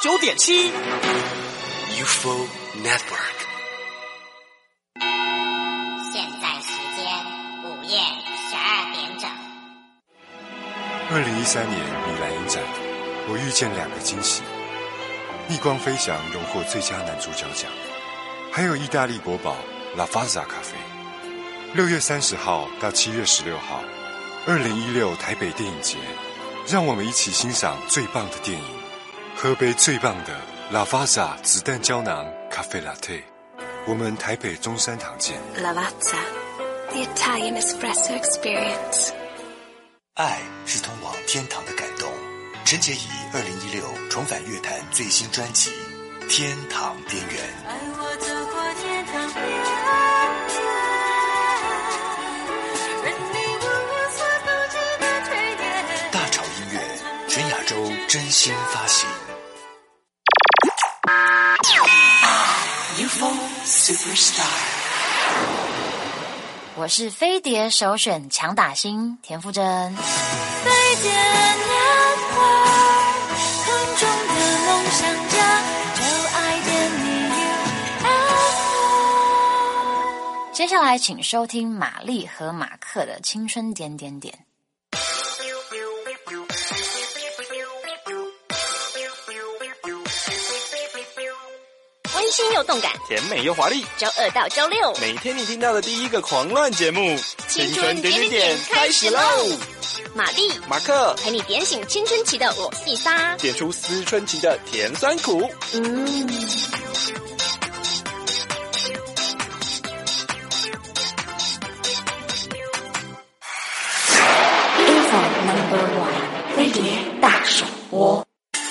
89.7 UFO Network。 现在时间午夜12点整。 2013年米兰影展，我遇见两个惊喜：逆光飞翔荣获最佳男主角奖，还有意大利国宝拉法萨咖啡。6月30号到7月16号，2016台北电影节，让我们一起欣赏最棒的电影，喝杯最棒的拉法萨子弹胶囊咖啡 latte。我们台北中山堂见。 Lavazza, the Italian espresso experience。 爱是通往天堂的感动。陈洁仪2016重返乐坛最新专辑《天堂边缘》。 爱我走过天堂边缘，任你无所不至的推演。 大潮音乐全亚洲真心发行。 UFO Superstar。 我是飞碟首选强打星田馥甄。 飞碟 Network， 空中的梦想家，就爱点你 UFO。 接下来请收听玛丽和马克的青春点点点。 温馨又动感， 甜美又华丽， 周2到周6， 每天你听到的第一个狂乱节目， 青春点点点开始喽！玛丽、 马克陪你点醒青春期的我细沙， 点出思春期的甜酸苦。 UFO No.1 飞碟大手窝。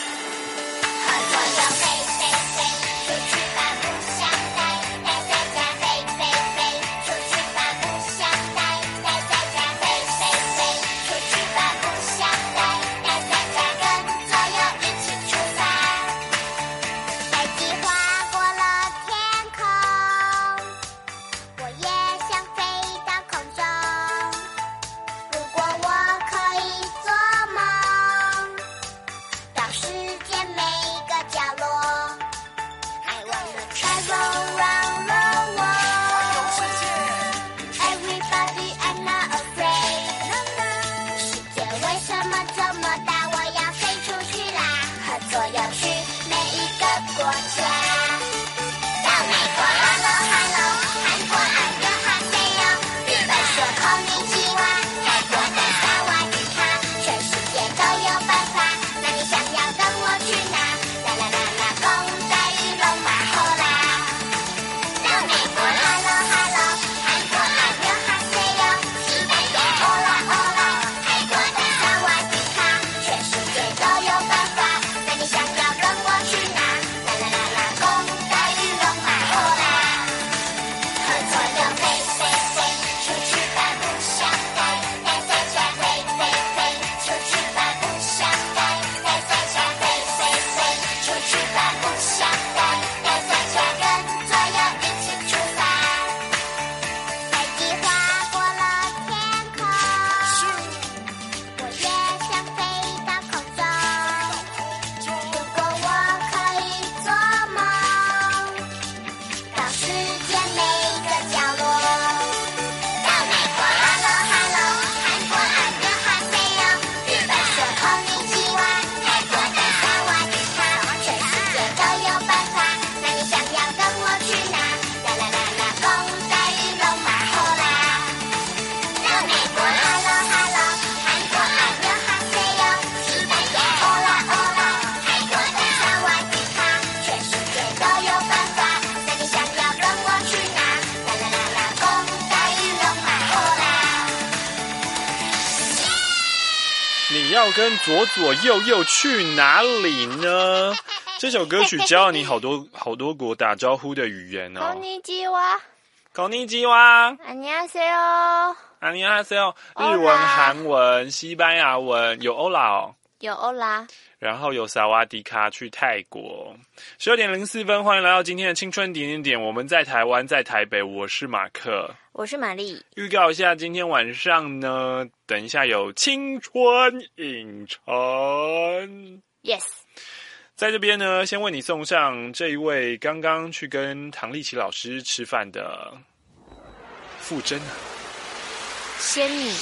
要跟左左右右去哪里呢？这首歌曲教了你好多国打招呼的语言哦。 こんにちは。 こんにちは。 안녕하세요。 안녕하세요。日文、韩文、西班牙文，有欧拉哦。 有欧拉。 然后有萨瓦迪卡去泰国。12:04，欢迎来到今天的青春点点点。我们在台湾，在台北，我是马克， 我是玛丽。 预告一下，今天晚上呢，等一下有青春影城。 Yes。 在这边呢，先为你送上这一位刚刚去跟唐立奇老师吃饭的傅真啊， 仙女。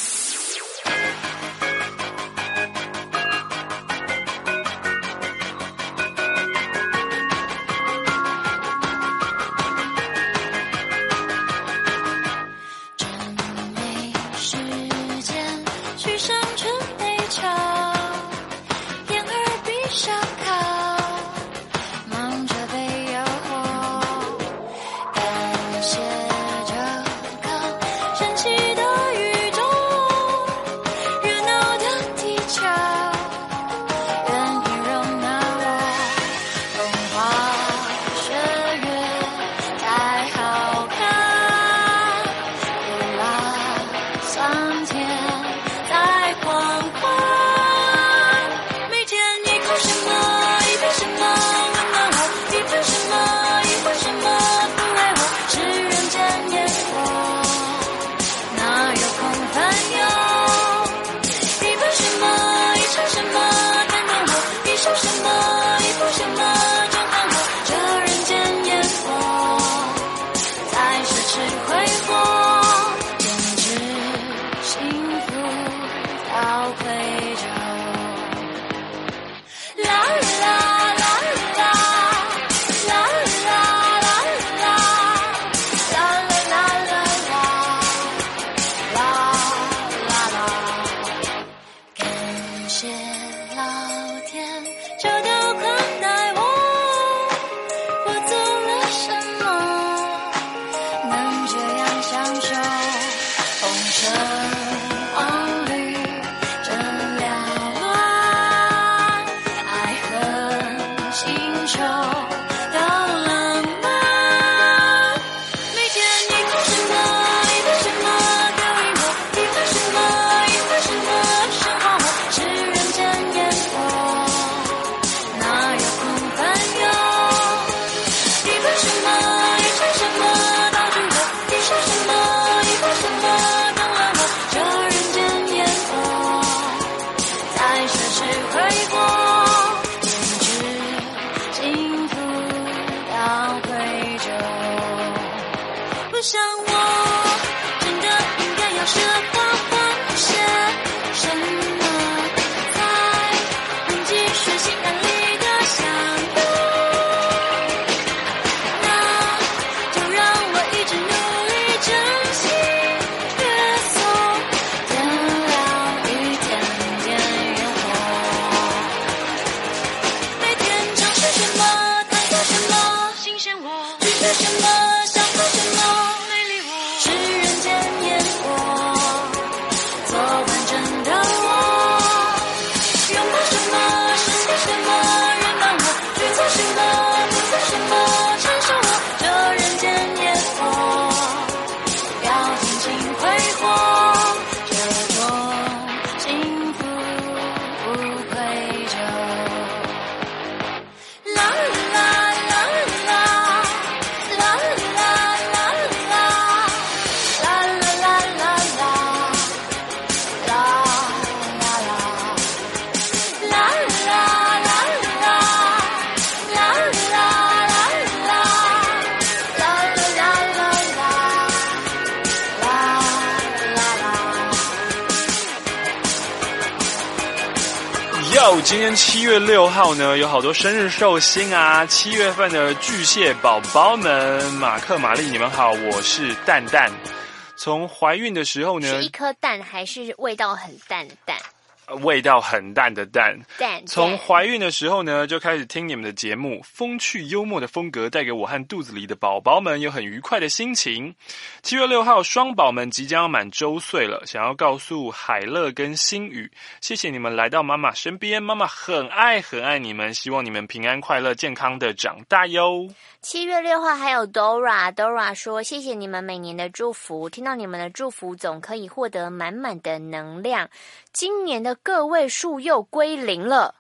今天7月6号呢，有好多生日寿星啊！7月份的巨蟹宝宝们，马克、玛丽，你们好，我是蛋蛋。从怀孕的时候呢， 是一颗蛋还是味道很淡的蛋？ 味道很淡的蛋。 蛋。 从怀孕的时候呢，就开始听你们的节目，风趣幽默的风格带给我和肚子里的宝宝们有很愉快的心情。7月6号，双宝们即将要满周岁了，想要告诉海乐跟星宇，谢谢你们来到妈妈身边，妈妈很爱很爱你们，希望你们平安快乐健康的长大哟。 7月6号还有 Dora 说，谢谢你们每年的祝福，听到你们的祝福总可以获得满满的能量。今年的个位数又归零了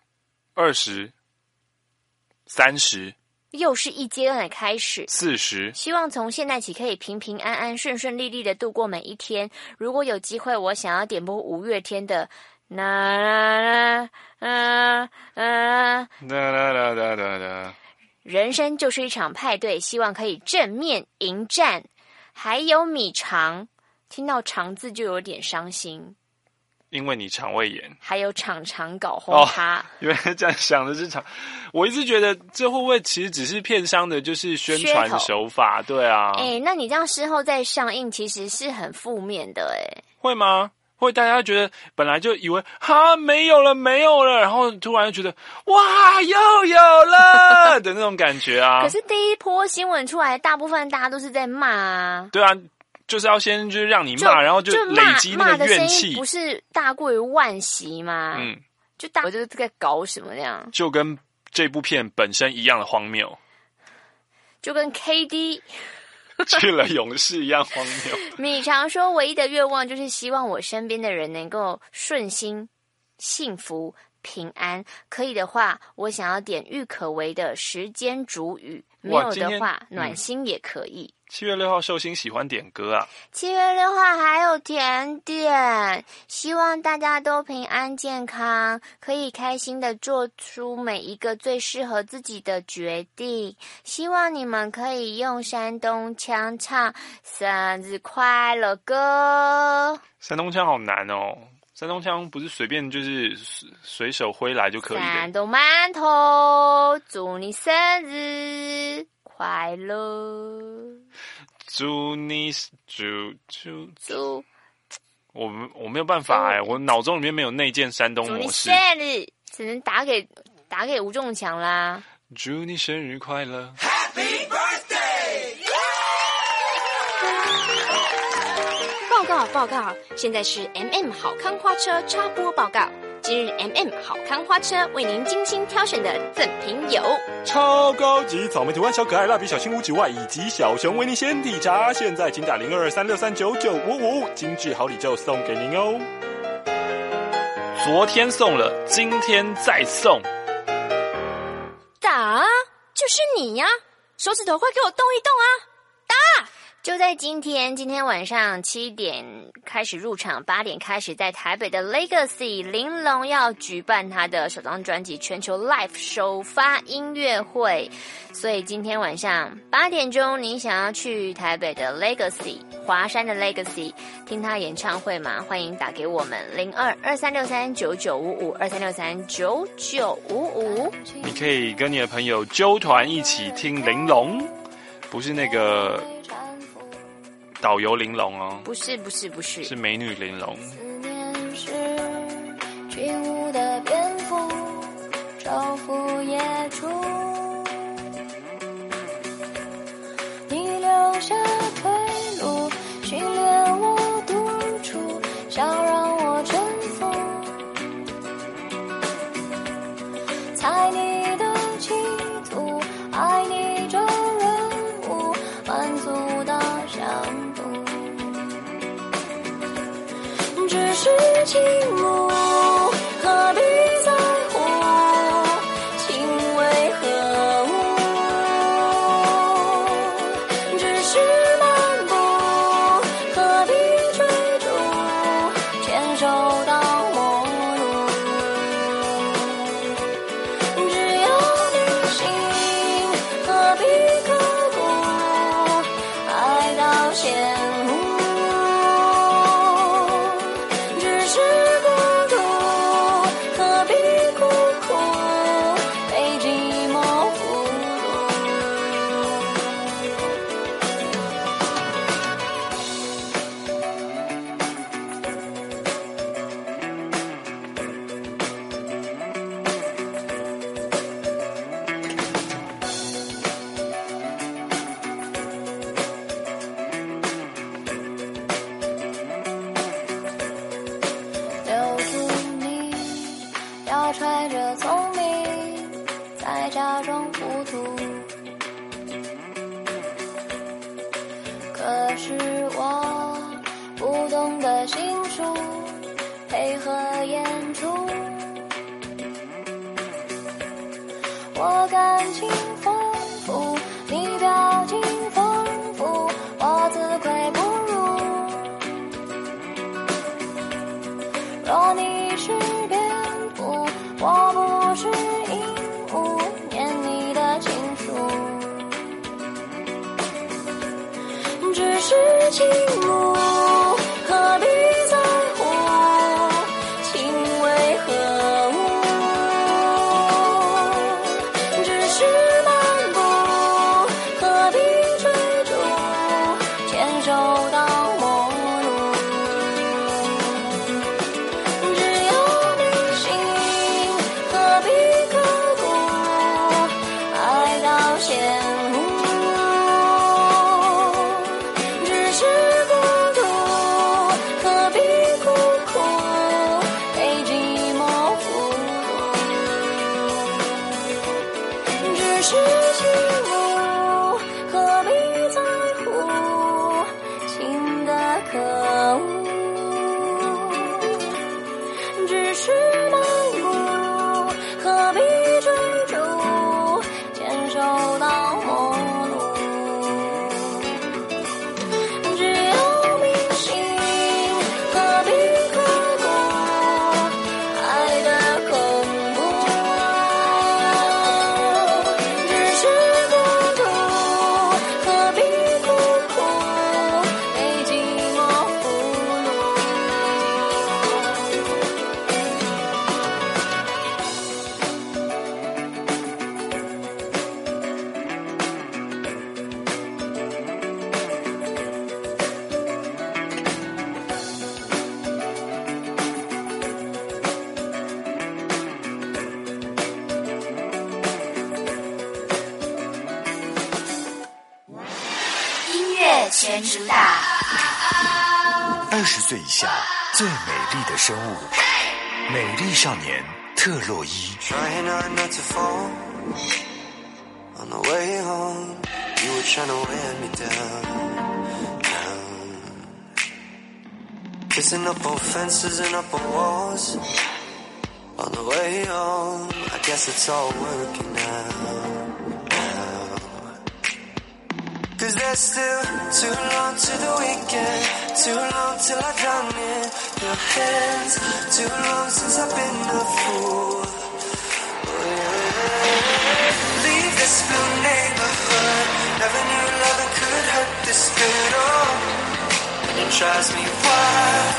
，20、30， 又是一阶段的开始 ，40。 希望从现在起可以平平安安、顺顺利利的度过每一天。如果有机会，我想要点播5月天的人生就是一场派对，希望可以正面迎战。还有米肠，听到肠字就有点伤心， 因为你肠胃炎。 还有厂搞轰他， 原来这样想的是我一直觉得这会不会其实只是片商的，就是宣传手法？对啊。 那你这样事后再上映，其实是很负面的会吗？会大家觉得本来就以为没有了，然后突然就觉得哇又有了的那种感觉啊。 可是第一波新闻出来，大部分大家都是在骂啊。 对啊，就是要先就是让你骂，然后就累积那个怨气， 不是大过于惋惜吗？我就是在搞什么样， 就跟这部片本身一样的荒谬， 就跟 KD 去了勇士一样荒谬。 米常说，唯一的愿望就是希望我身边的人能够顺心、幸福、平安。可以的话，我想要点郁可唯的时间煮雨，没有的话，暖心也可以。 7月6号寿星喜欢点歌啊。 7月6号还有甜点，希望大家都平安健康，可以开心的做出每一个最适合自己的决定。希望你们可以用山东腔唱生日快乐歌。 山东腔好难哦，山东腔不是随便就是随手挥来就可以的。 山东馒头，祝你生日快乐！ 祝我没有办法我脑中里面没有内建山东模式。祝你生日，只能打给吴仲强啦。 祝你生日快乐 Happy birthday！ 报告！现在是 好康花车插播报告。今日 好康花车为您精心挑选的赠品有超高级草莓图案小可爱蜡笔小新5以及小熊维尼鲜体茶，现在请打0223639955，精致好礼就送给您哦。 昨天送了，今天再送。 打，就是你呀！手指头快给我动一动啊！打！ 就在今天晚上7点开始入场，8点开始在台北的 Legacy 玲珑要举办他的首张专辑全球 Live 首发音乐会，所以今天晚上8点钟，你想要去台北的 Legacy 华山的 Legacy 听他演唱会吗？欢迎打给我们0223639955，23639955。 你可以跟你的朋友揪团一起听玲珑，不是那个导游玲珑哦， 不是， 是美女玲珑。 思念是群舞的蝙蝠，昼伏夜出，你留下退路，训练我独处，想让我征服，猜你的企图，爱你这任务，满足到想只是倾慕，何必在乎？情为何物？只是漫步，何必追逐？牵手到末路，只要你心，何必刻骨？爱到陷入。揣着聪明，再假装糊涂。可是我不懂得心术，配合演出。我感情丰富，你表情丰富，我自愧不如。若你是情路，何必在乎情为何物？只是漫步，何必追逐，牵手到陌路。只有你心，何必刻骨，爱到险恶。只是孤独，何必苦苦被寂寞俘虏？只是情路，何必在乎情的可恶？只是漫步，何必追逐，牵手到陌路。只有明心，何必刻骨，爱的恐怖？只是孤独，何必苦苦被寂寞俘虏？ 音乐全主打 20岁以下最美丽的生物，美丽少年特洛伊。 Trying hard not to fall. On the way home, you were trying to wear me down. Kissing up on fences and up on walls. On the way home, I guess it's all working out. Cause there's still too long to the weekend, too long till I drown in your hands, too long since I've been a fool. Leave this blue neighborhood, never knew loving could hurt this good. Oh, it drives me wild.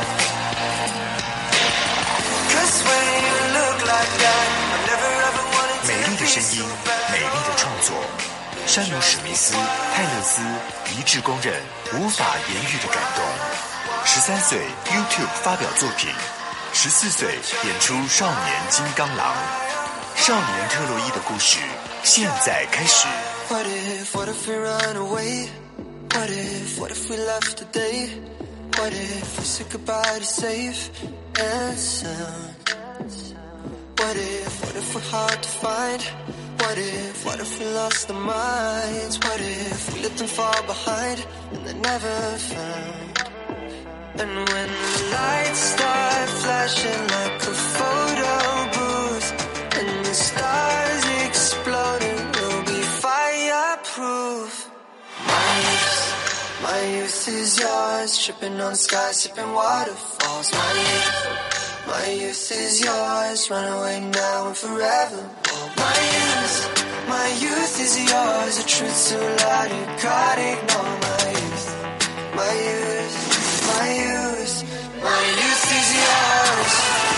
Cause when you look like that, I never ever wanted to 美丽的 be 声 so 音， bad. 美丽的创作，山姆·史密斯、泰勒斯一致公认无法言喻的感动。13岁 YouTube 发表作品，14岁演出《少年金刚狼》，少年特洛伊的故事现在开始。 What if we run away? What if we left today? What if we said goodbye to safe and sound? What if we're hard to find? What if we lost our minds? What if we let them fall behind and they're never found? And when the lights start flashing like a photo booth and the stars exploding, we'll be fireproof. My youth is yours, tripping on the sky, sipping waterfalls. My youth is yours, run away now and forever. My youth is yours, the truth so loud you can't ignore. My youth is yours.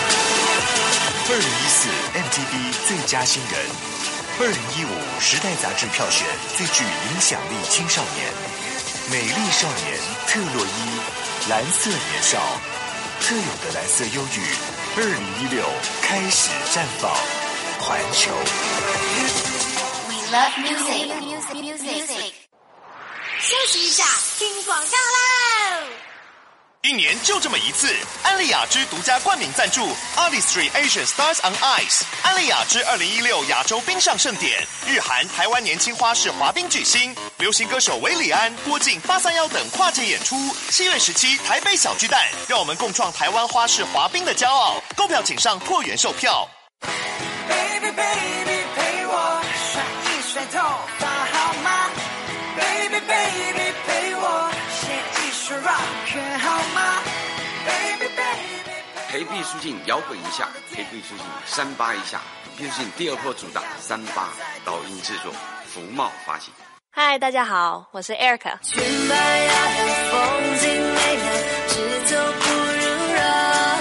2014 MTV 最佳新人，2015时代杂志票选最具影响力青少年，美丽少年特洛伊，蓝色年少，特有的蓝色忧郁，2016开始绽放，环球。 We love music. 休息一下，听广告喽！ 一年就这么一次，安利雅之独家冠名赞助 Artistry Asian Stars on Ice， 安利雅之2016亚洲冰上盛典，日韩台湾年轻花式滑冰巨星，流行歌手韦礼安、郭靖、831等跨界演出。7月17台北小巨蛋，让我们共创台湾花式滑冰的骄傲。购票请上拓元售票。 Baby baby 陪我甩一甩头发好吗 ？Baby baby 陪我写一首 rock 好吗 ？Baby baby 陪毕书尽摇滚一下，陪毕书尽381一下。毕书尽第2波主打38，导音制作，福茂发行。 嗨，大家好，我是 Erica。 裙摆呀，风景美了，只走不如绕。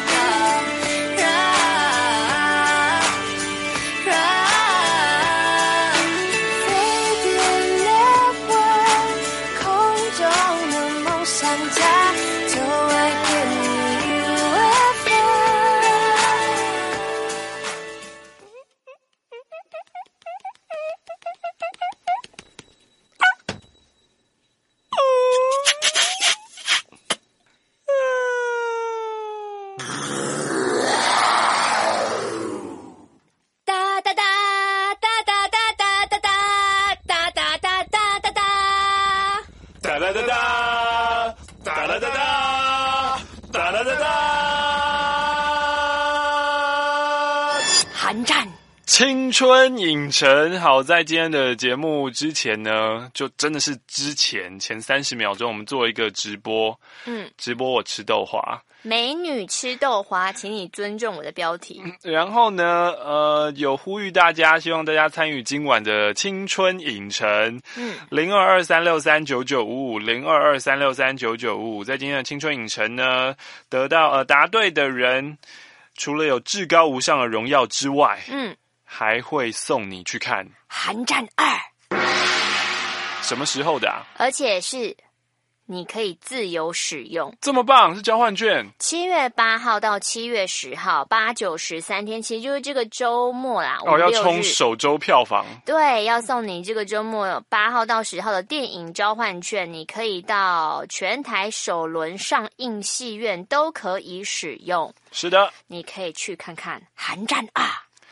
飞碟猎问，空中的梦想家，投爱给你 UFO。 哒哒哒哒哒哒哒哒哒哒哒哒哒哒哒。 哒哒哒哒哒哒哒哒哒哒哒哒。 寒战。 青春影城，好在今天的节目之前呢，就真的是前30秒钟，我们做一个直播，直播我吃豆花， 美女吃豆花，请你尊重我的标题。 然后呢，有呼吁大家，希望大家参与今晚的青春影城，0223639955，0223639955，在今天的青春影城呢，得到答对的人，除了有至高无上的荣耀之外，还会送你去看《 寒战2》， 什么时候的啊？ 而且是你可以自由使用， 这么棒，是交换券。 7月8号到7月10号，8、9、103天，其实就是这个周末啦。 要冲首周票房。 对，要送你这个周末8号到10号的电影交换券，你可以到全台首轮上映戏院都可以使用。 是的， 你可以去看看《寒战2》。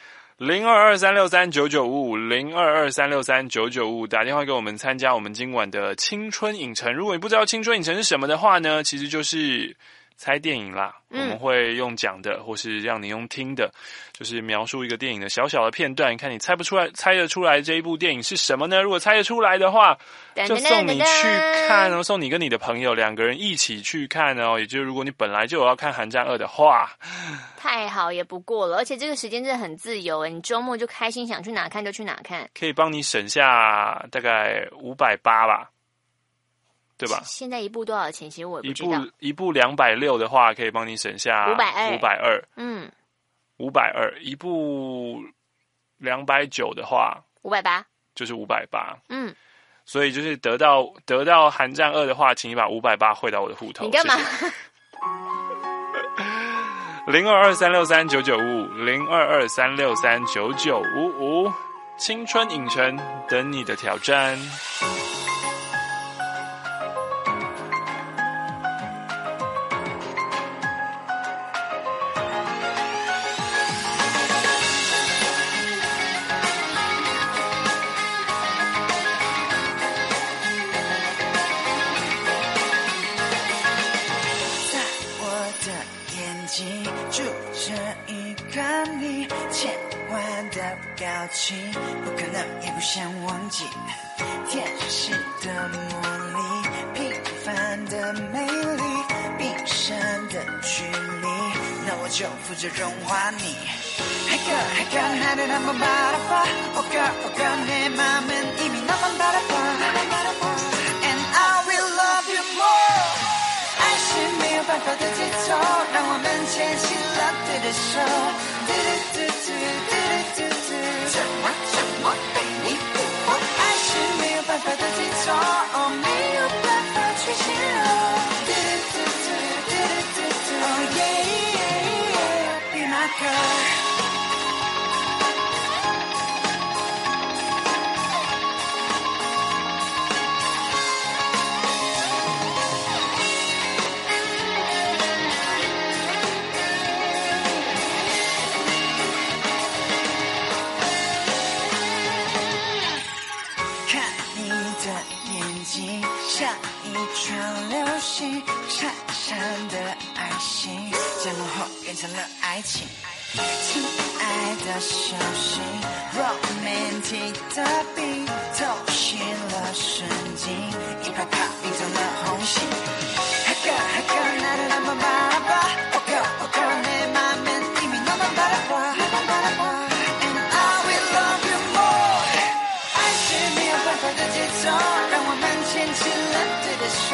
0223639955，0223639955，打电话给我们参加我们今晚的青春影城。如果你不知道青春影城是什么的话呢，其实就是猜电影啦。我们会用讲的，或是让你用听的，就是描述一个电影的小小的片段，看你猜得出来这一部电影是什么呢？如果猜得出来的话，就送你去看哦，送你跟你的朋友2个人一起去看哦。也就是如果你本来就有要看《寒战2》的话， 太好也不过了，而且这个时间真的很自由诶，你周末就开心想去哪看就去哪看， 可以帮你省下大概580吧，对吧？ 现在一部多少钱？其实我也不知道。 一部260的话，可以帮你省下520。520，一部290的话 ，580，就是 580。所以就是得到《寒战2》的话，请你把580汇到我的户头。 你干嘛 ？0223639955，0223639955，青春影城等你的挑战。 不可能也不想忘记天使的魔力，平凡的美丽，冰山的距离，那我就负责融化你。Hey girl 나를 한번 바라봐 Oh girl 내 맘은 이미 너만 바라봐 And I will love you more 爱是没有办法的节奏，让我们牵起了对的手，怎么被你俘获？爱是没有办法的节奏，没有办法去形容。Oh yeah, be my girl。像一串流星闪闪的爱心，将怒火变成了爱情。亲爱的小心 ，romantic 的冰透醒了神经，一啪啪冰成了红心。Hey girl 나를 한번 바라봐 Oh girl 내 맘은 이미 너만 바라봐 And I will love you more 爱是没有办法的节奏奏，让我们牵起了对的手。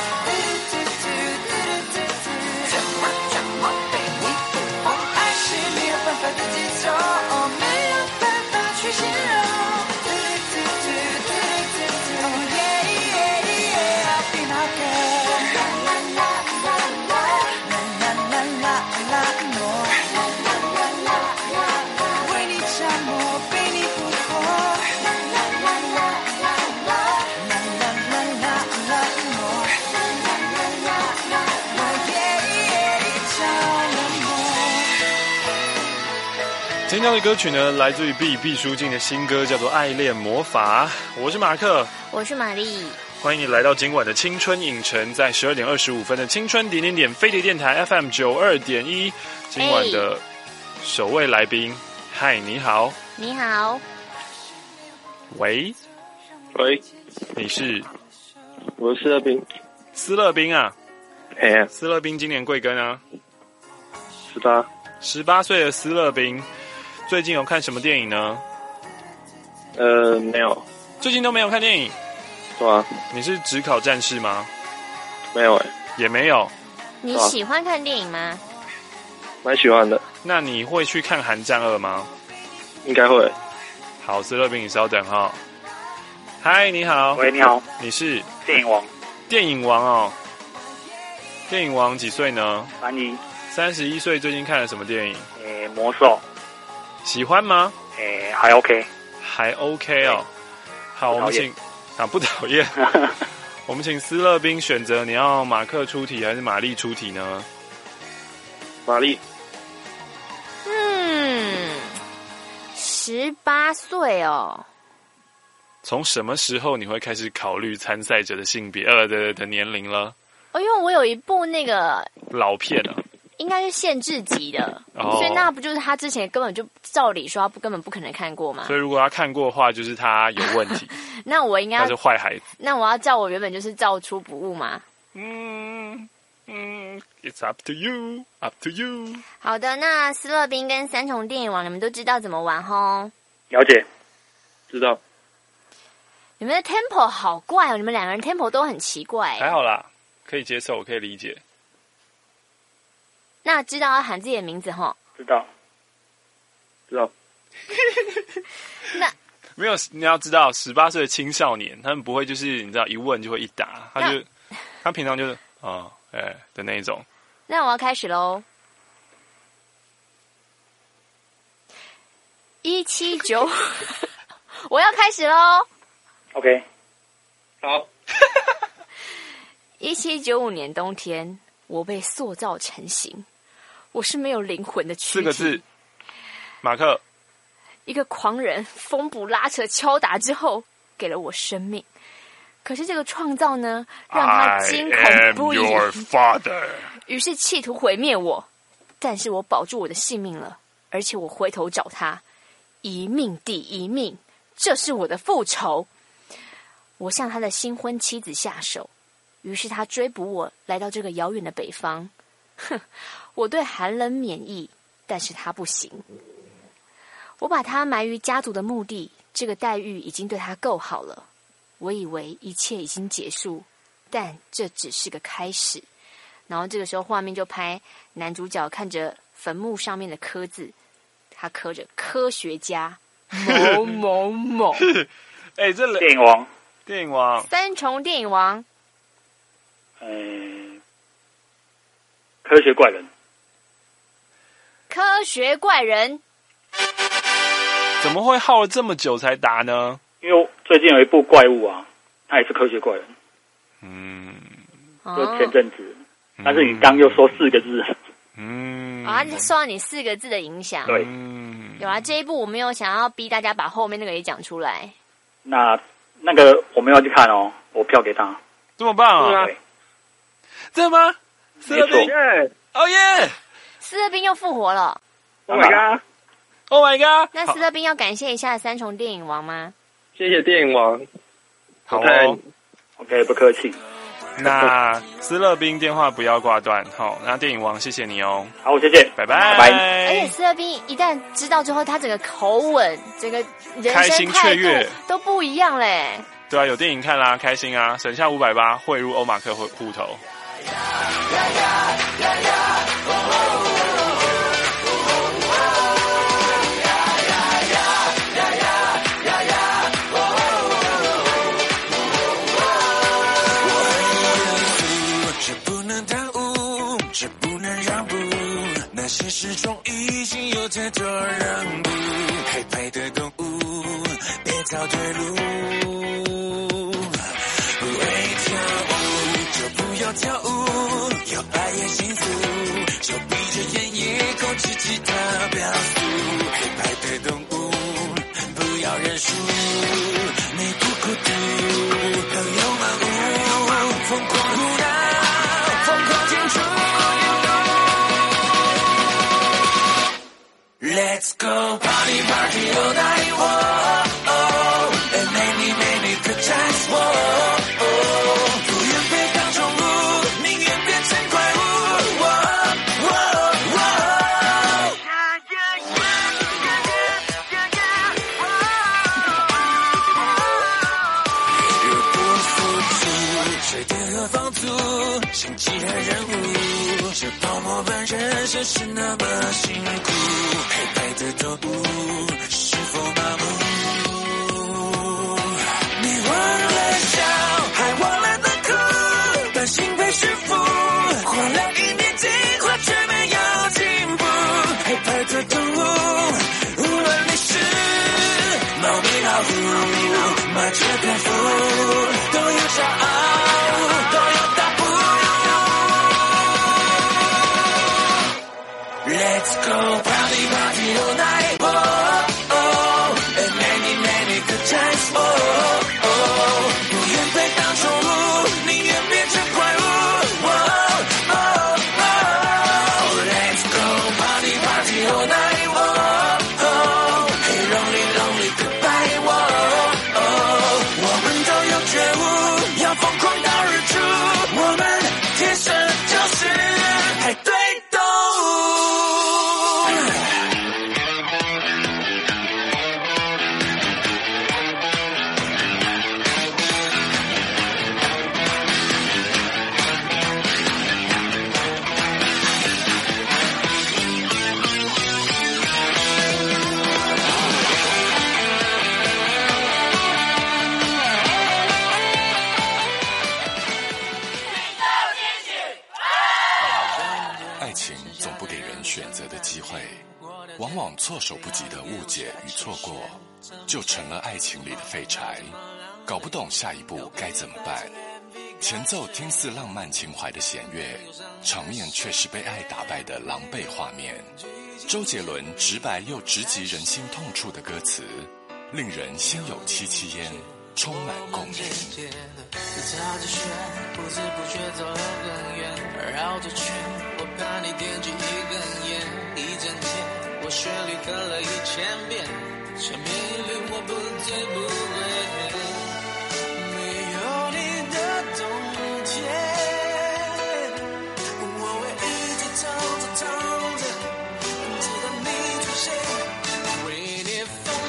怎么对你不疯？爱是没有办法的节奏，没有办法去形容。 听到的歌曲呢，来自于毕书尽的新歌，叫做《爱恋魔法》。我是马克， 我是玛丽， 欢迎你来到今晚的青春影城，在12点25分的青春点点点飞碟电台 FM 92.1。今晚的首位来宾，嗨，你好， 你好， 喂，你是？ 我是斯乐冰。 斯乐冰啊？ 哎， 斯乐冰今年贵庚啊 ？18 岁的斯乐冰。最近有看什么电影呢？ 没有。 最近都没有看电影？ 对啊。 你是只考战士吗？ 没有也没有。 你喜欢看电影吗？ 蛮喜欢的。 那你会去看《寒战2》吗？ 应该会。 好，斯乐冰，你稍等哈。嗨，你好。 喂，你好。 你是？ 电影王。 电影王哦。电影王几岁呢 ？31 岁。最近看了什么电影？ 魔兽。 喜欢吗？ 还 OK。 还 OK 哦。好，我们请不讨厌。我们请斯乐冰选择，你要马克出题还是玛丽出题呢？ 玛丽。 18岁哦。 从什么时候你会开始考虑参赛者的性别的年龄了？ 因为我有一部那个老片啊， 应该是限制级的，所以那不就是他之前根本就照理说他根本不可能看过吗？ 所以如果他看过的话，就是他有问题。 那我应该他是坏孩子。 那我要照我原本就是照出不误吗 ？It's up to you, up to you。 好的，那斯乐冰跟三重电影网，你们都知道怎么玩吼？ 了解， 知道。 你们的 tempo 好怪哦，你们两个人 tempo 都很奇怪。 还好啦，可以接受，我可以理解。 那知道要喊自己的名字吼？ 知道。 那没有，你要知道，18岁的青少年，他们不会就是你知道一问就会一答，他平常就是的那一种。 那我要开始喽。179，我要开始喽。 OK， 好。 1795年冬天，我被塑造成型。我是没有灵魂的躯体。4 个字，马克。 一个狂人风捕拉扯敲打之后，给了我生命。可是这个创造呢，让他惊恐不已。 I am your father。 于是企图毁灭我，但是我保住我的性命了，而且我回头找他，一命抵一命，这是我的复仇。我向他的新婚妻子下手，于是他追捕我，来到这个遥远的北方。我对寒冷免疫，但是他不行。我把他埋于家族的墓地，这个待遇已经对他够好了。我以为一切已经结束，但这只是个开始。然后这个时候画面就拍男主角看着坟墓上面的刻字，他刻着科学家某某某。 这电影王。 电影王， 三重电影王。 科学怪人。 科学怪人。 怎么会耗了这么久才答呢？ 因为最近有一部怪物啊，它也是科学怪人。就前阵子，但是你刚又说4个字。 他受到你4个字的影响。 对。 有啊，这一部我没有想要逼大家把后面那个也讲出来。 那个我没有去看哦，我票给他。 这么棒啊！真的吗？ 斯乐冰， 哦耶！ 斯乐冰又复活了。 Oh my god！ Oh my god！ 那斯乐冰要感谢一下三重电影王吗？ 谢谢电影王。 好哦。 OK， 不客气。 那斯乐冰电话不要挂断，好，那电影王谢谢你哦。 好，谢谢， 拜拜。 而且斯乐冰一旦知道之后，他整个口吻、整个人开心雀跃都不一样嘞。 对啊，有电影看啦，开心啊，省下580汇入欧马克户头。 现实中已经有太多让步，黑白的动物，别找对路。不会跳舞就不要跳舞，要爱也幸福，就闭着眼也控制其他表述。黑白的动物，不要认输，你不孤独，朋友漫舞，疯狂胡闹，疯狂天出。Let's go party party all night, whoa, oh, and many good times, whoa, oh. 不愿被当宠物，宁愿变成怪物， whoa, whoa, whoa. 如不付出，谁的何方足？心机和人物，这泡沫般人生是那么辛苦。黑白的动物是否麻木？你忘了笑，还忘了那哭，担心被束缚，花了1年计划却没有进步。黑白的动物，无论你是猫咪老虎、麻雀蝙蝠，都有骄傲，都有大步。Let's go party party all night, oh, oh, and many good times, oh, oh. 不愿被当宠物，宁愿变成怪物， oh, oh, oh. Let's go party party all night, oh, oh. Hey lonely goodbye, oh, oh. 我们都有觉悟，要疯狂到日出，我们天生就是派对动物。 爱情总不给人选择的机会，往往措手不及的误解与错过，就成了爱情里的废柴，搞不懂下一步该怎么办。前奏听似浪漫情怀的弦乐，场面却是被爱打败的狼狈画面。周杰伦直白又直击人心痛处的歌词，令人心有戚戚焉，充满共鸣。 绕着圈，不知不觉走了更远，绕着圈，我怕你点起一根烟，一整天我旋律哼了1000遍，千篇一律我不醉不归。没有你的冬天，我会一直唱着，直到你出现。Waiting for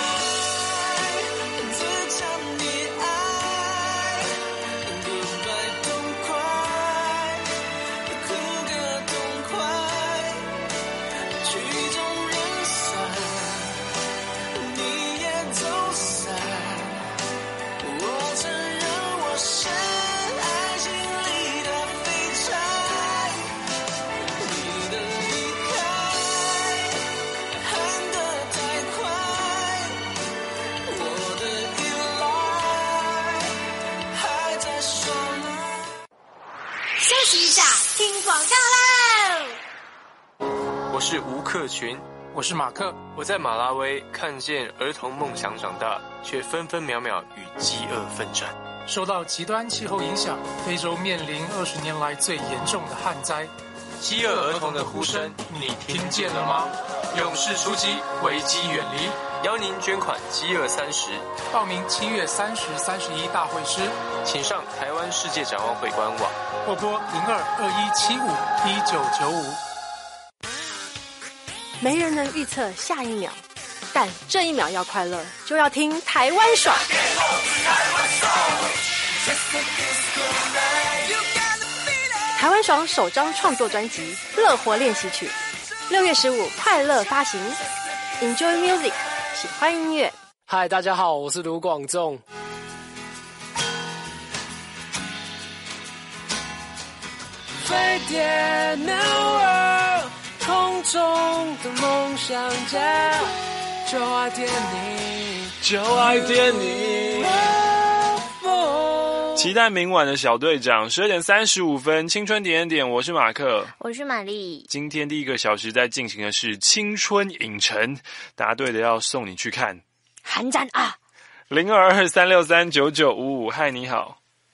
mine， 只想你爱。Goodbye， 痛快，哭个痛快，曲终人散，你也走散。我承认我是爱情里的废柴，你的离开喊得太快，我的依赖还在说来。 休息一下，听广告喽！ 我是吴克群， 我是马克。 我在马拉维看见儿童梦想长大，却分分秒秒与饥饿奋战。 受到极端气候影响，非洲面临20年来最严重的旱灾。 饥饿儿童的呼声，你听见了吗？勇士出击，危机远离。邀您捐款饥饿30， 报名7月30、31大会师， 请上台湾世界展望会官网， 或拨02-2175-1995。 没人能预测下一秒，但但这一秒要快乐，就要听台湾爽。台湾爽首张创作专辑《乐活练习曲》，6月15快乐发行。Enjoy music， 喜欢音乐。 嗨，大家好，我是卢广仲。飞碟 Network， 空中的梦想家，就爱点你，就爱点你。 期待明晚的小队长，12点35分，青春点点，我是马克， 我是玛丽。今天第一个小时在进行的是青春影城，答对的要送你去看寒战啊 ！0223639955，嗨，你好，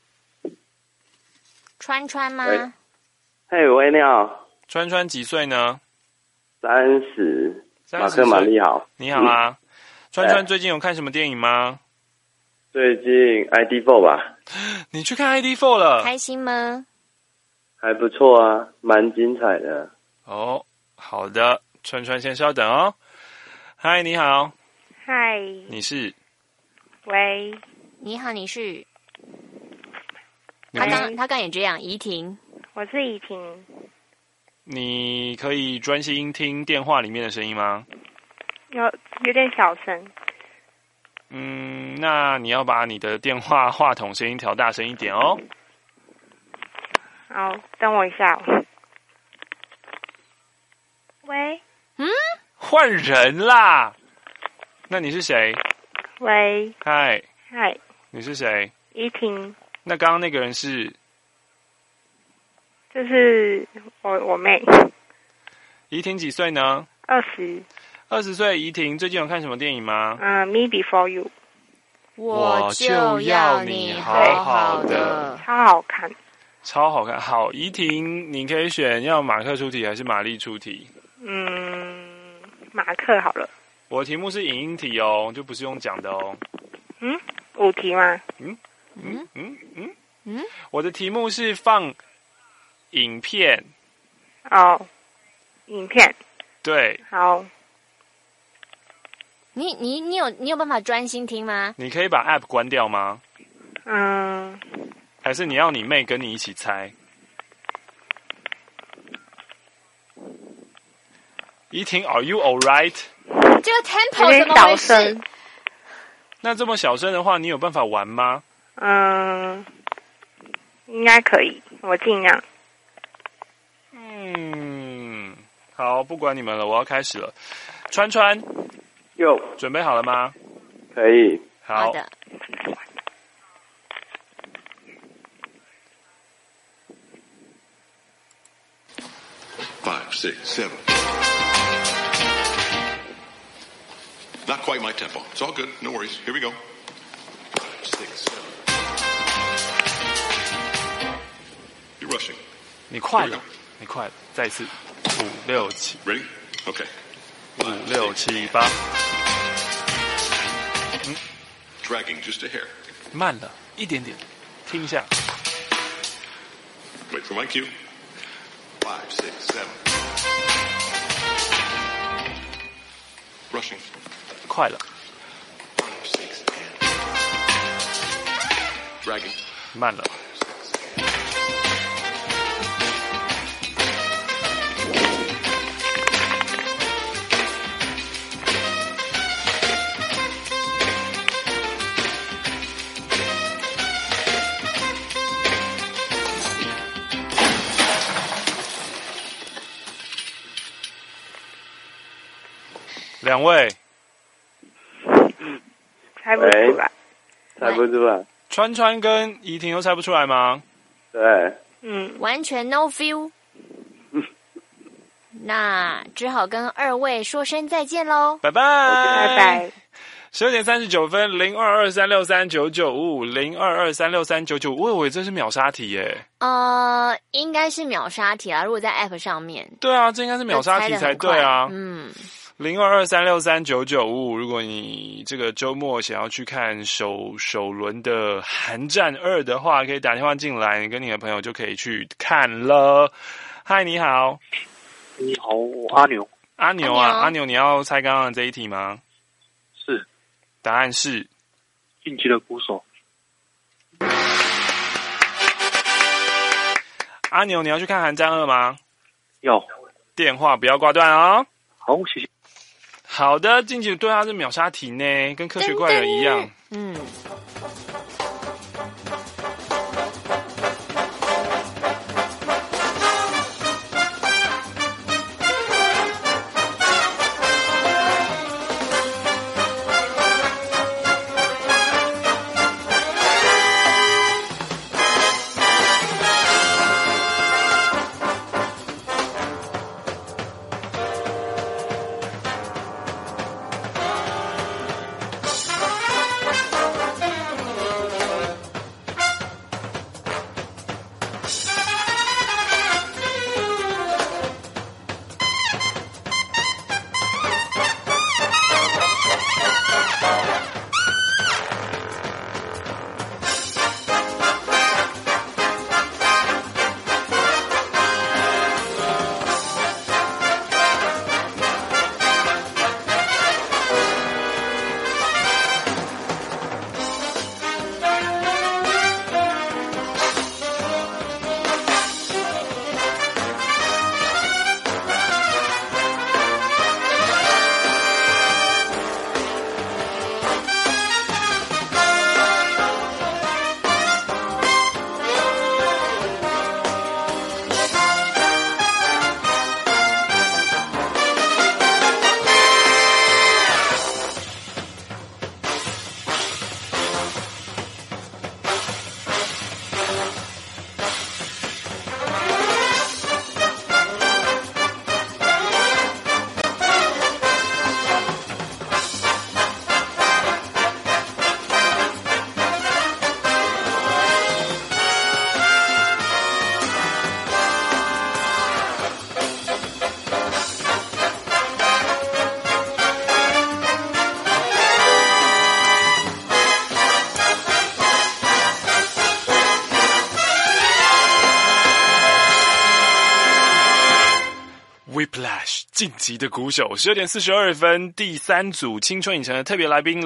川川吗？ 嘿，喂，你好。 川川几岁呢 ？30。马克玛丽好。 你好啊。川川最近有看什么电影吗？ 最近 ID4 吧。 你去看 ID4 了？ 开心吗？ 还不错啊，蛮精彩的。 哦，好的，川川先稍等哦。嗨，你好。 嗨。 你是？ 喂。 你好，你是？他刚也这样，怡婷。 我是怡婷。 你可以专心听电话里面的声音吗？ 有点小声。 那你要把你的电话话筒声音调大声一点哦。 好，等我一下。喂。 换人啦。那你是谁？ 喂。 嗨。 嗨。 你是谁？ 怡婷。 那刚刚那个人是？ 这是我妹。 怡婷几岁呢 ？20。 20岁，怡婷最近有看什么电影吗 ？Me Before You。 我就要你好好的。 超好看。 超好看。好，怡婷，你可以选要马克出题还是玛丽出题？ 马克好了。 我的题目是影音题哦，就不是用讲的哦。 5题吗？ 我的题目是放影片。 哦，影片。 对。 好。 你有办法专心听吗？ 你可以把 App 关掉吗？还是你要你妹跟你一起猜？怡婷 ，Are you alright？ 这个 tempo 怎么回事？ 那这么小声的话，你有办法玩吗？ 应该可以，我尽量。 好，不管你们了，我要开始了。川川。准备好了吗？ 可以。 好的。 5, 6, 7. Not quite my tempo. It's all good. No worries. Here we go. 5, 6, 7. You're rushing. 你快了，你快了，再一次。5、6、7。 Ready? Okay. 5、6、7、8。 Dragging just a hair. 慢了一点点，听一下。 Wait for my cue. 5, 6, 7. Rushing. 快了。 5, 6, 10. Dragging. 慢了。两位， 猜不出来， 猜不出来。 川川跟怡婷都猜不出来吗？ 对。 完全 no feel。那只好跟二位说声再见喽， 拜拜， 拜拜。 12点39分，0223639955，0223639955，我以为这是秒杀题耶。 应该是秒杀题啊，如果在 App 上面。 对啊，这应该是秒杀题才对啊。0223639955，如果你这个周末想要去看首轮的《寒战2》的话，可以打电话进来，你跟你的朋友就可以去看了。嗨，你好。 你好，我阿牛。 阿牛啊，阿牛，你要猜刚刚的这一题吗？ 答案是晋级的鼓手。 阿牛，你要去看《寒战2》吗？ 要。 电话不要挂断哦。 好，谢谢。 好的，近期对他是秒杀题呢，跟科学怪人一样。晋级的鼓手，12点42分，第3组青春影城的特别来宾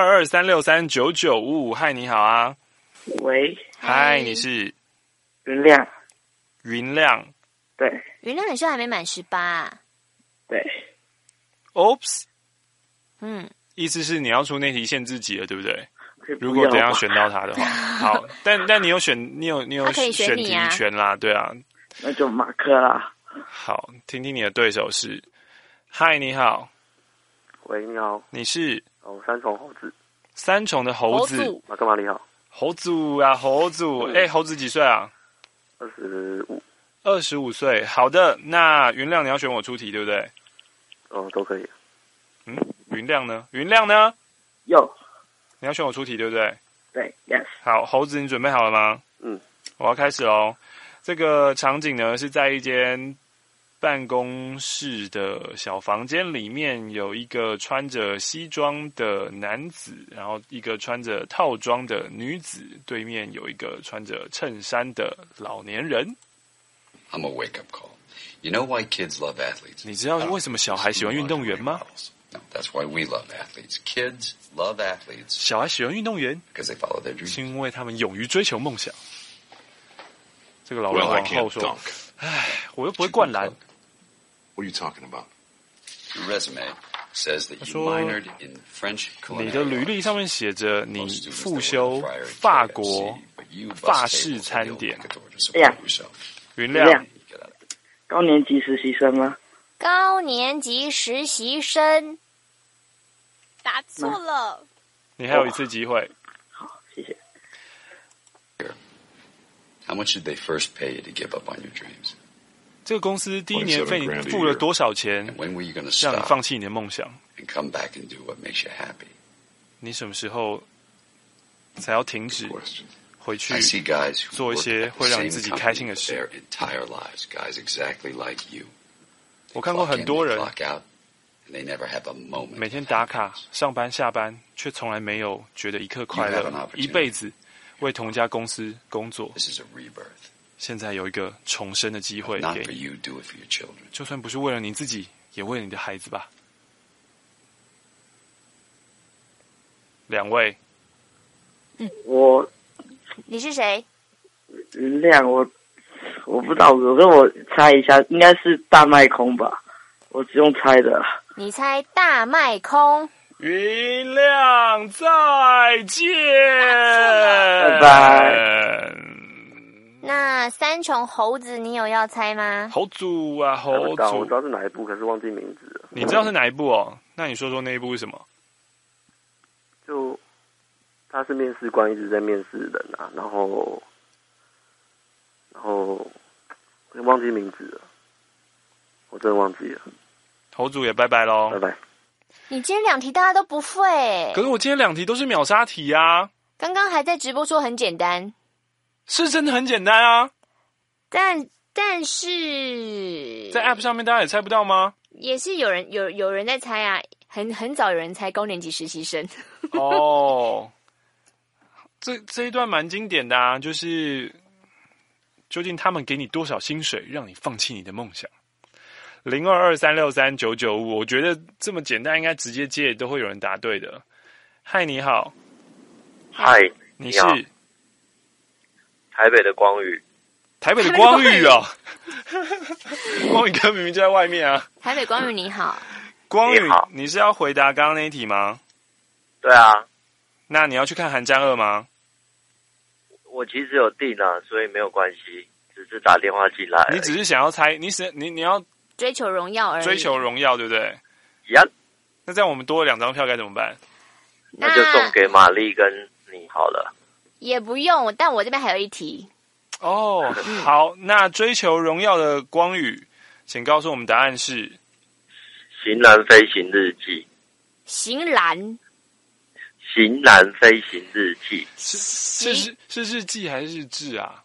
0223639955，嗨，你好啊。 喂。 嗨，你是？ 云亮。 云亮。 对。 云亮，你是还没满18啊？ 对。 Oops。 意思是你要出那题限制级了，对不对？如果果等一下选到他的话，好，但你有选，你有选题权啦，对啊。 那就马克啦。 好，听听你的对手是。嗨，你好。 喂，你好。 你是？ 三重猴子。 三重的猴子。 马克玛丽好。 猴子啊，猴子。猴子几岁啊 ？25。 25岁。好的，那云亮你要选我出题，对不对？ 都可以。 云亮呢？云亮呢？ 有。 你要选我出题，对不对？ 对 ，yes。 好，猴子，你准备好了吗？我要开始喽。这个场景呢是在一间办公室的小房间里面，有一个穿着西装的男子，然后一个穿着套装的女子，对面有一个穿着衬衫的老年人。 I'm a wake-up call. You know why kids love athletes? 你知道为什么小孩喜欢运动员吗？ No, that's why we love athletes. Kids love athletes. 小孩喜欢运动员 because they follow their dreams. 是因为他们勇于追求梦想。这个老人往后说：“唉，我又不会灌篮。” What are you talking about? Your resume says that you minored in French culinary. 你的履历上面写着你复修法国法式餐点。 哎呀， 云亮， 高年级实习生吗？ 高年级实习生，答错了。 你还有一次机会。 好，谢谢。 How much did they first pay you to give up on your dreams? 这个公司第一年费你付了多少钱，让你放弃你的梦想？ And come back and do what makes you happy? 你什么时候才要停止回去做一些会让你自己开心的事？我看过很多人每天打卡上班下班，却从来没有觉得一刻快乐，一辈子为同一家公司工作。现在有一个重生的机会给你，就算不是为了你自己，也为了你的孩子吧。 2位。 你是谁？ 亮，我不知道，可是我猜一下，应该是大麦空吧，我只用猜的。 你猜大麦空。 云亮，再见， 拜拜。 那三重猴子，你有要猜吗？ 猴组啊，猴我组知，道是哪一部，可是忘记名字了。 你知道是哪一部哦？那你说说那一部是什么？ 就他是面试官，一直在面试人啊，然后忘记名字了，我真的忘记了。 猴组也拜拜喽， 拜拜。 你今天2题大家都不会， 可是我今天2题都是秒杀题啊！ 刚刚还在直播说很简单， 是真的很简单啊， 但是在 App 上面大家也猜不到吗？ 也是有人在猜啊，很早有人猜高年级实习生。 哦，这一段蛮经典的啊，就是究竟他们给你多少薪水，让你放弃你的梦想？0223639955，我觉得这么简单，应该直接接都会有人答对的。嗨，你好。 嗨， 你是台北的光宇。 台北的光宇哦，光宇哥明明就在外面啊。 台北光宇你好。 光宇，你是要回答刚刚那一题吗？ 对啊。 那你要去看《寒战2》吗？ 我其实有订啊，所以没有关系，只是打电话进来。 你只是想要猜，你要追求荣耀而已。 追求荣耀，对不对？ 呀。 那这样我们多了2张票该怎么办？ 那就送给玛丽跟你好了。 也不用，但我这边还有一题。 哦，好，那追求荣耀的光宇，请告诉我们答案是《 型男飞行日记》。 型男飞行日记是日记还是日志啊？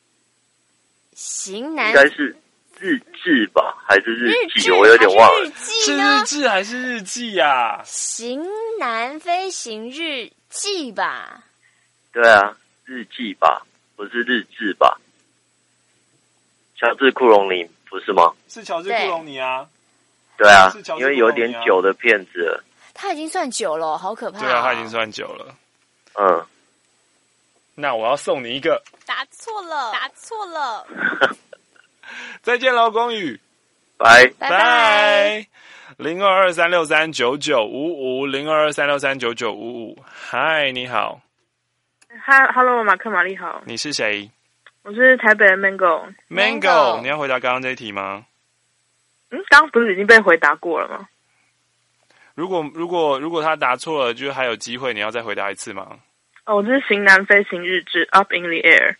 型男应该是日志吧，还是日记？我有点忘了。 是日志还是日记呀？ 型男飞行日记吧。 对啊，日记吧，不是日志吧？乔治·库隆尼不是吗？ 是乔治·库隆尼啊。 对啊，因为有点久的片子了。 他已经算久了，好可怕。 对啊，他已经算久了。 嗯。 那我要送你一个。 答错了。 再见喽，光宇。 拜拜。0223639955，0223639955。嗨，你好。 Hello， 马克玛丽好。 你是谁？ 我是台北的 Mango。 你要回答刚刚这一题吗？ 刚刚不是已经被回答过了吗？ 如果他答错了，就还有机会，你要再回答一次吗？ 哦，这是型男飞行日志 Up in the Air。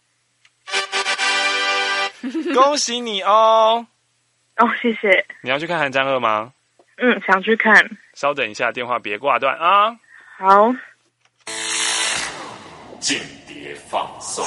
恭喜你哦！ 哦，谢谢。 你要去看《寒战2》吗？ 想去看。 稍等一下，电话别挂断啊。 好。 间谍放送。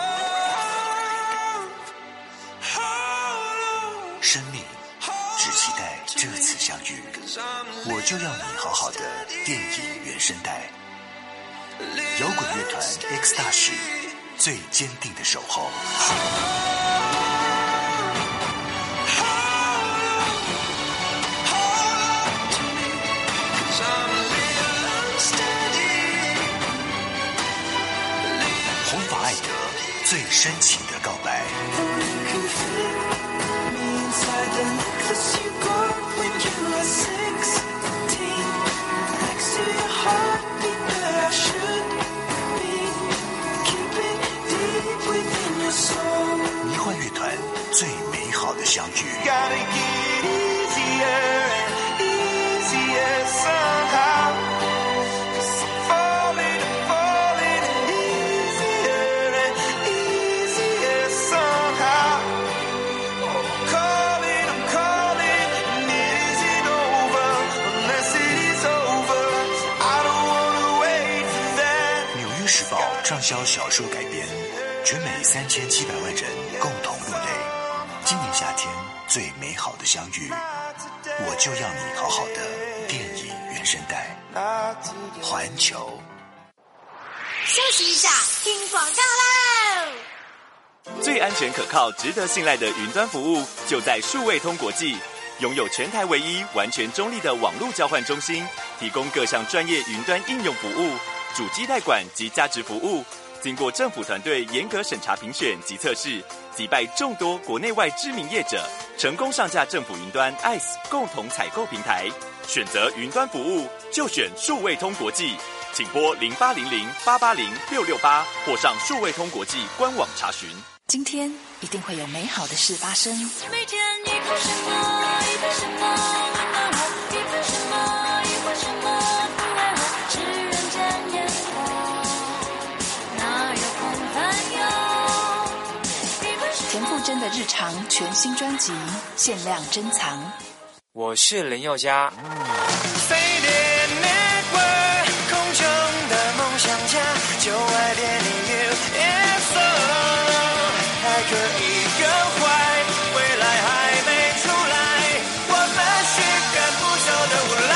生命只期待这次相遇，我就要你好好的电影原声带。摇滚乐团 X 大使最坚定的守候。红发艾德最深情的告白。迷幻乐团最美好的相遇。畅销小说改编，全美3700万人共同落泪。今年夏天最美好的相遇，我就要你好好的电影原声带。环球。 休息一下，听广告喽！ 最安全可靠、值得信赖的云端服务，就在数位通国际。拥有全台唯一完全中立的网络交换中心， 提供各项专业云端应用服务、主机代管及价值服务。经过政府团队严格审查评选及测试，击败众多国内外知名业者，成功上架政府云端 ICE 共同采购平台。选择云端服务就选数位通国际，请拨0800880668或上数位通国际官网查询。 今天一定会有美好的事发生。 每天一杯什么，一杯什么，温暖我；一杯什么，一杯什么，抚慰我。是人间烟火，哪有空烦忧？ 田馥甄的日常全新专辑限量珍藏。 我是林宥嘉。 飞碟 Network 空中的梦想家，就爱点你 UFO， 还可以更坏，未来还没出来，我们是赶不走的无赖。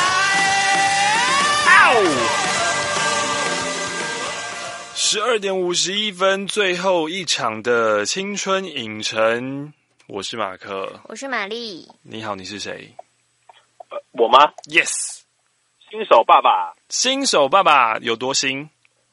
12:51，最后一场的青春影城，我是马克， 我是玛丽。 你好，你是谁？ 我吗 ？Yes， 新手爸爸。 新手爸爸有多新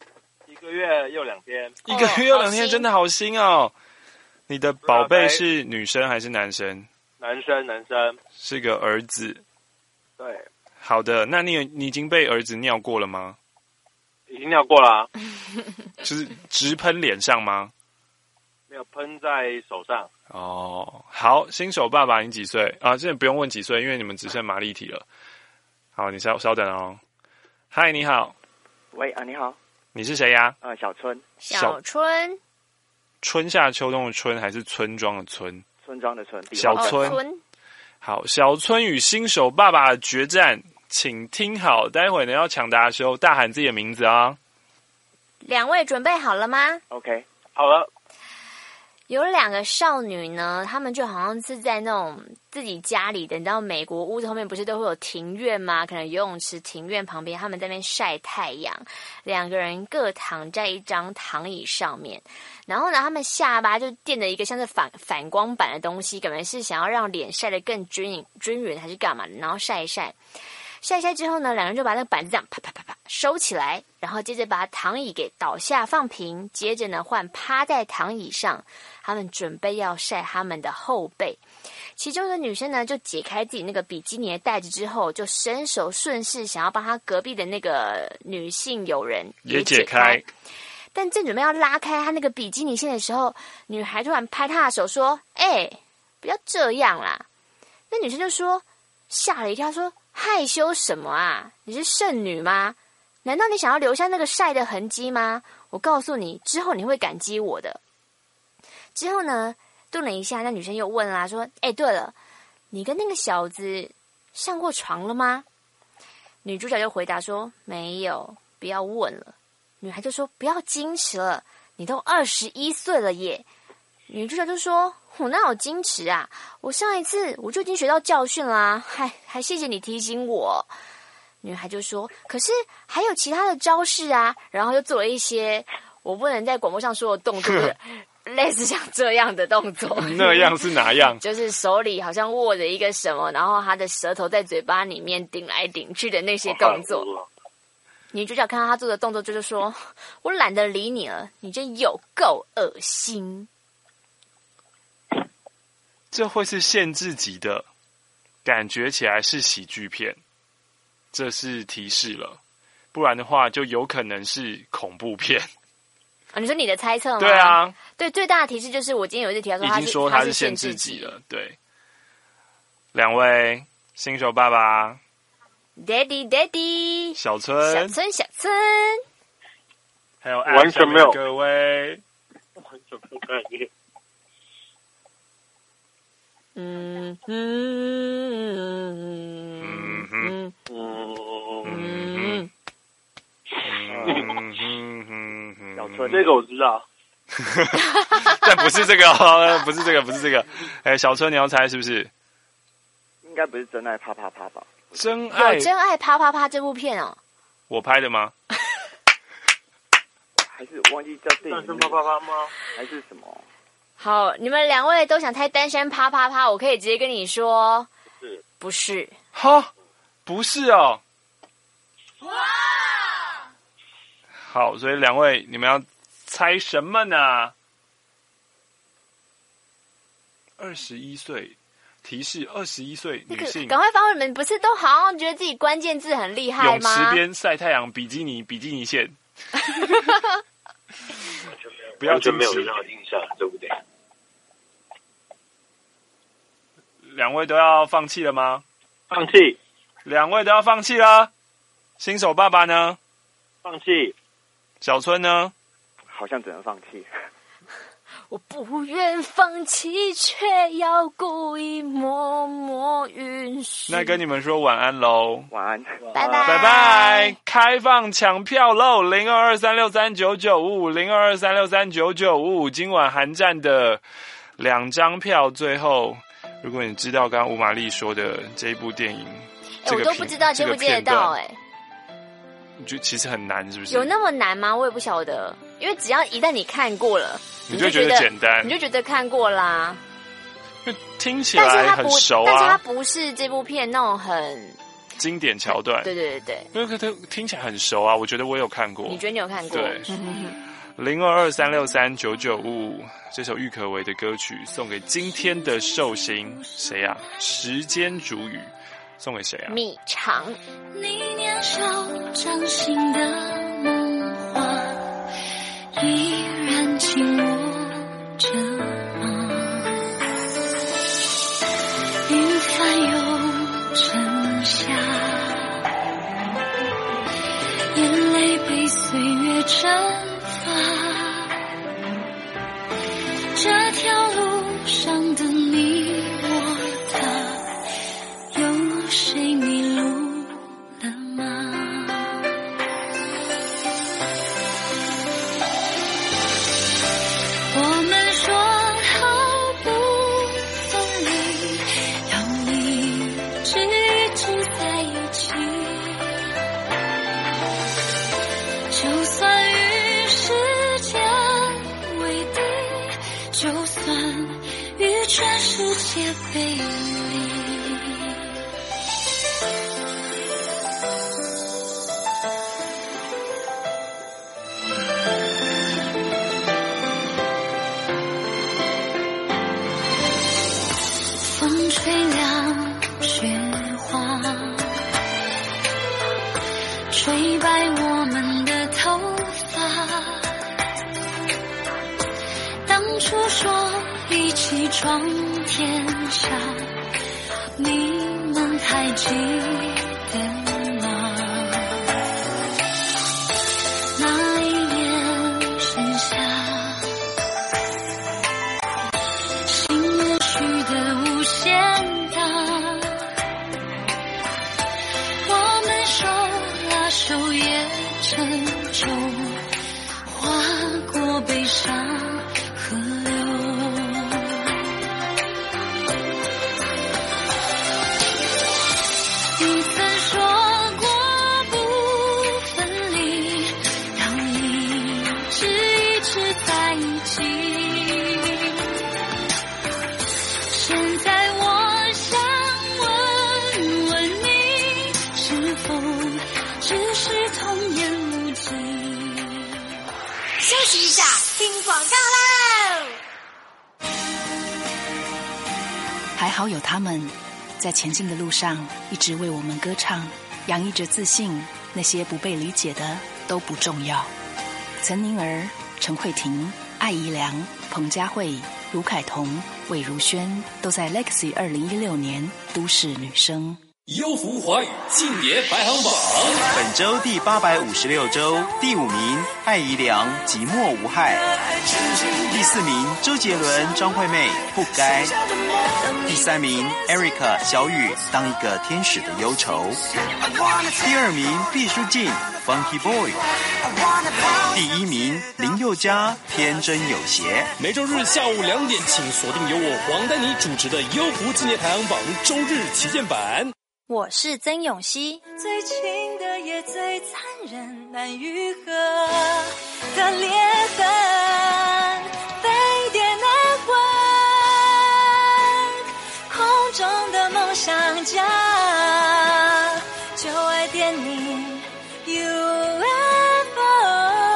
？1个月又2天。 1个月又2天，真的好新哦！你的宝贝是女生还是男生？ 男生。 是个儿子。 对。 好的，那你已经被儿子尿过了吗？ 已经尿过了啊。 就是直喷脸上吗？ 没有，喷在手上。 哦，好，新手爸爸，你几岁啊？现在不用问几岁，因为你们只剩玛丽体了。好，你稍等哦。嗨，你好。 喂你好。 你是谁呀？ 小春。 小春。 春夏秋冬的春还是村庄的村？ 村庄的村。 小春。好，小春与新手爸爸的决战，请听好，待会呢要抢答的时候大喊自己的名字啊。 两位准备好了吗 ？OK， 好了。 有2个少女呢，她们就好像是在那种自己家里的，你知道美国屋子后面不是都会有庭院吗？可能游泳池庭院旁边，她们在那边晒太阳，2个人各躺在一张躺椅上面，然后呢，她们下巴就垫着一个像是反光板的东西，可能是想要让脸晒得更均匀还是干嘛的，然后晒一晒之后呢，2人就把那个板子这样啪啪啪啪收起来，然后接着把躺椅给倒下放平，接着呢换趴在躺椅上，他们准备要晒他们的后背。其中的女生呢就解开自己那个比基尼的带子之后，就伸手顺势想要帮她隔壁的那个女性友人也解开，但正准备要拉开她那个比基尼线的时候，女孩突然拍她的手说：“不要这样啦！”那女生就说，吓了一跳，说：“害羞什么啊？你是剩女吗？难道你想要留下那个晒的痕迹吗？我告诉你，之后你会感激我的。”之后呢，顿了一下，那女生又问啦，说：“对了，你跟那个小子上过床了吗？”女主角就回答说：“没有，不要问了。”女孩就说：“不要矜持了，你都21岁了耶。”女主角就说：“我哪有矜持啊？我上一次我就已经学到教训啦，还谢谢你提醒我。”女孩就说：“可是还有其他的招式啊。”然后又做了一些我不能在广播上说的动作，类似像这样的动作。 那样是哪样？ 就是手里好像握着一个什么，然后他的舌头在嘴巴里面顶来顶去的那些动作。女主角看到他做的动作，就是说：“我懒得理你了，你真有够恶心。” 这会是限制级的，感觉起来是喜剧片，这是提示了，不然的话就有可能是恐怖片。 你说你的猜测吗？ 对啊， 对，最大的提示就是我今天有一次提到说已经说它是限制级了。对，2位新手爸爸 ，Daddy， 小春，还有完全没有各位， 完全没有概念。 小春， 这个我知道， 但不是这个哦，不是这个。小春，你要猜是不是？ 应该不是真爱啪啪啪吧？ 真爱啪啪啪这部片哦， 我拍的吗？ 还是忘记叫电影？单身啪啪啪吗？ 还是什么？ 好，你们2位都想猜单身啪啪啪，我可以直接跟你说，不是。 哈，不是哦。 好，所以两位你们要猜什么呢？21岁，提示21岁女性。 赶快发问，你们不是都好像觉得自己关键字很厉害吗？ 泳池边晒太阳，比基尼线。不要完全没有任何印象，对不对？ 两位都要放弃了吗？ 放弃。 两位都要放弃了。新手爸爸呢？ 放弃。 小春呢？ 好像只能放弃。 我不愿放弃，却要故意默默允许。 那跟你们说晚安喽， 晚安， 拜拜拜拜。开放抢票喽，0223639955，0223639955。今晚韩战的2张票，最后如果你知道刚刚吴玛丽说的这一部电影， 我都不知道接不接得到你觉得其实很难，是不是？ 有那么难吗？我也不晓得，因为只要一旦你看过了， 你就觉得简单， 你就觉得看过啦。 听起来很熟啊， 但是它不是这部片那种很经典桥段。 对， 那个听起来很熟啊，我觉得我有看过。 你觉得你有看过？ 对。0223639955这首郁可唯的歌曲送给今天的寿星，谁啊？时间煮雨。送给谁啊？ 米肠。 你年少掌心的梦话，依然紧握着吗？云翻又沉下，眼泪被岁月蒸发，这条路上的你我他，有谁迷路了吗？我们说好不分离，要一直在一起，就算与时间为敌，就算与全世界背离。风吹凉雪花，吹白我们的头发。当初说一起闯天下，你们还记得吗？那一年盛夏，心虚的无限大，我们手拉手也沉重，划过悲伤河流。你曾说过不分离，要一直在一起。现在我想问问你，是否只是童言无忌？ 休息一下，听广告喽！ 还好有他们，在前进的路上一直为我们歌唱，洋溢着自信，那些不被理解的都不重要。岑宁儿、陈慧婷、艾怡良、彭佳慧、卢凯彤、魏如萱都在 Legacy 2016年都市女声。 优福华语庆典排行榜， 本周第856周第5名艾怡良寂寞无害，第4名周杰伦张惠妹不该，第3名 Erica 小雨当一个天使的忧愁，第2名毕书尽 Funky Boy， 第1名林宥嘉天真有邪。 每周日下午2点，请锁定由我黄丹妮主持的优福纪念排行榜周日旗舰版。 我是曾永熙。 最亲的也最残忍，难愈合的裂痕，飞碟难关，空中的梦想家，就爱点你 UFO。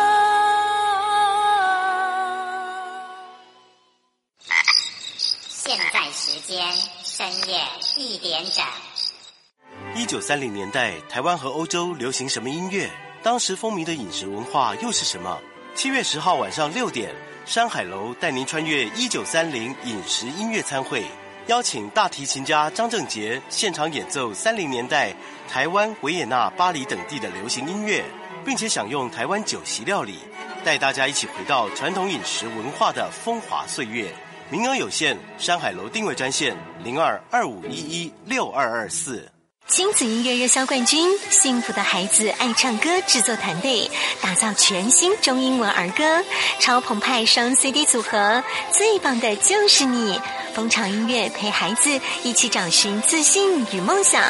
时间深夜1点整。 1930年代，台湾和欧洲流行什么音乐？当时风靡的饮食文化又是什么？7月10号晚上6点，山海楼带您穿越1930饮食音乐餐会，邀请大提琴家张正杰现场演奏30年代台湾、维也纳、巴黎等地的流行音乐，并且享用台湾酒席料理，带大家一起回到传统饮食文化的风华岁月。名额有限，山海楼定位专线02-2511-6224。 亲子音乐热销冠军，幸福的孩子爱唱歌制作团队打造全新中英文儿歌，超澎湃双 CD 组合，最棒的就是你！风潮音乐陪孩子一起找寻自信与梦想。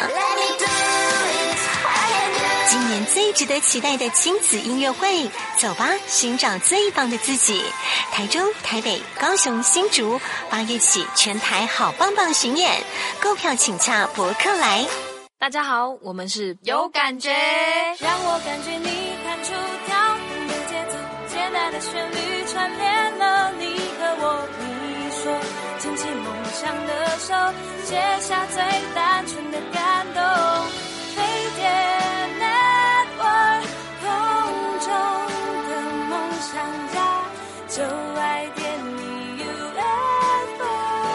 今年最值得期待的亲子音乐会，走吧，寻找最棒的自己！台中、台北、高雄、新竹8月起全台好棒棒巡演，购票请洽博客来。 大家好，我们是有感觉， 让我感觉你弹出跳动的节奏，简单的旋律串联了你和我。你说牵起梦想的手，写下最单纯的感动。飞碟 Network， 空中的梦想家，就爱点你 UFO。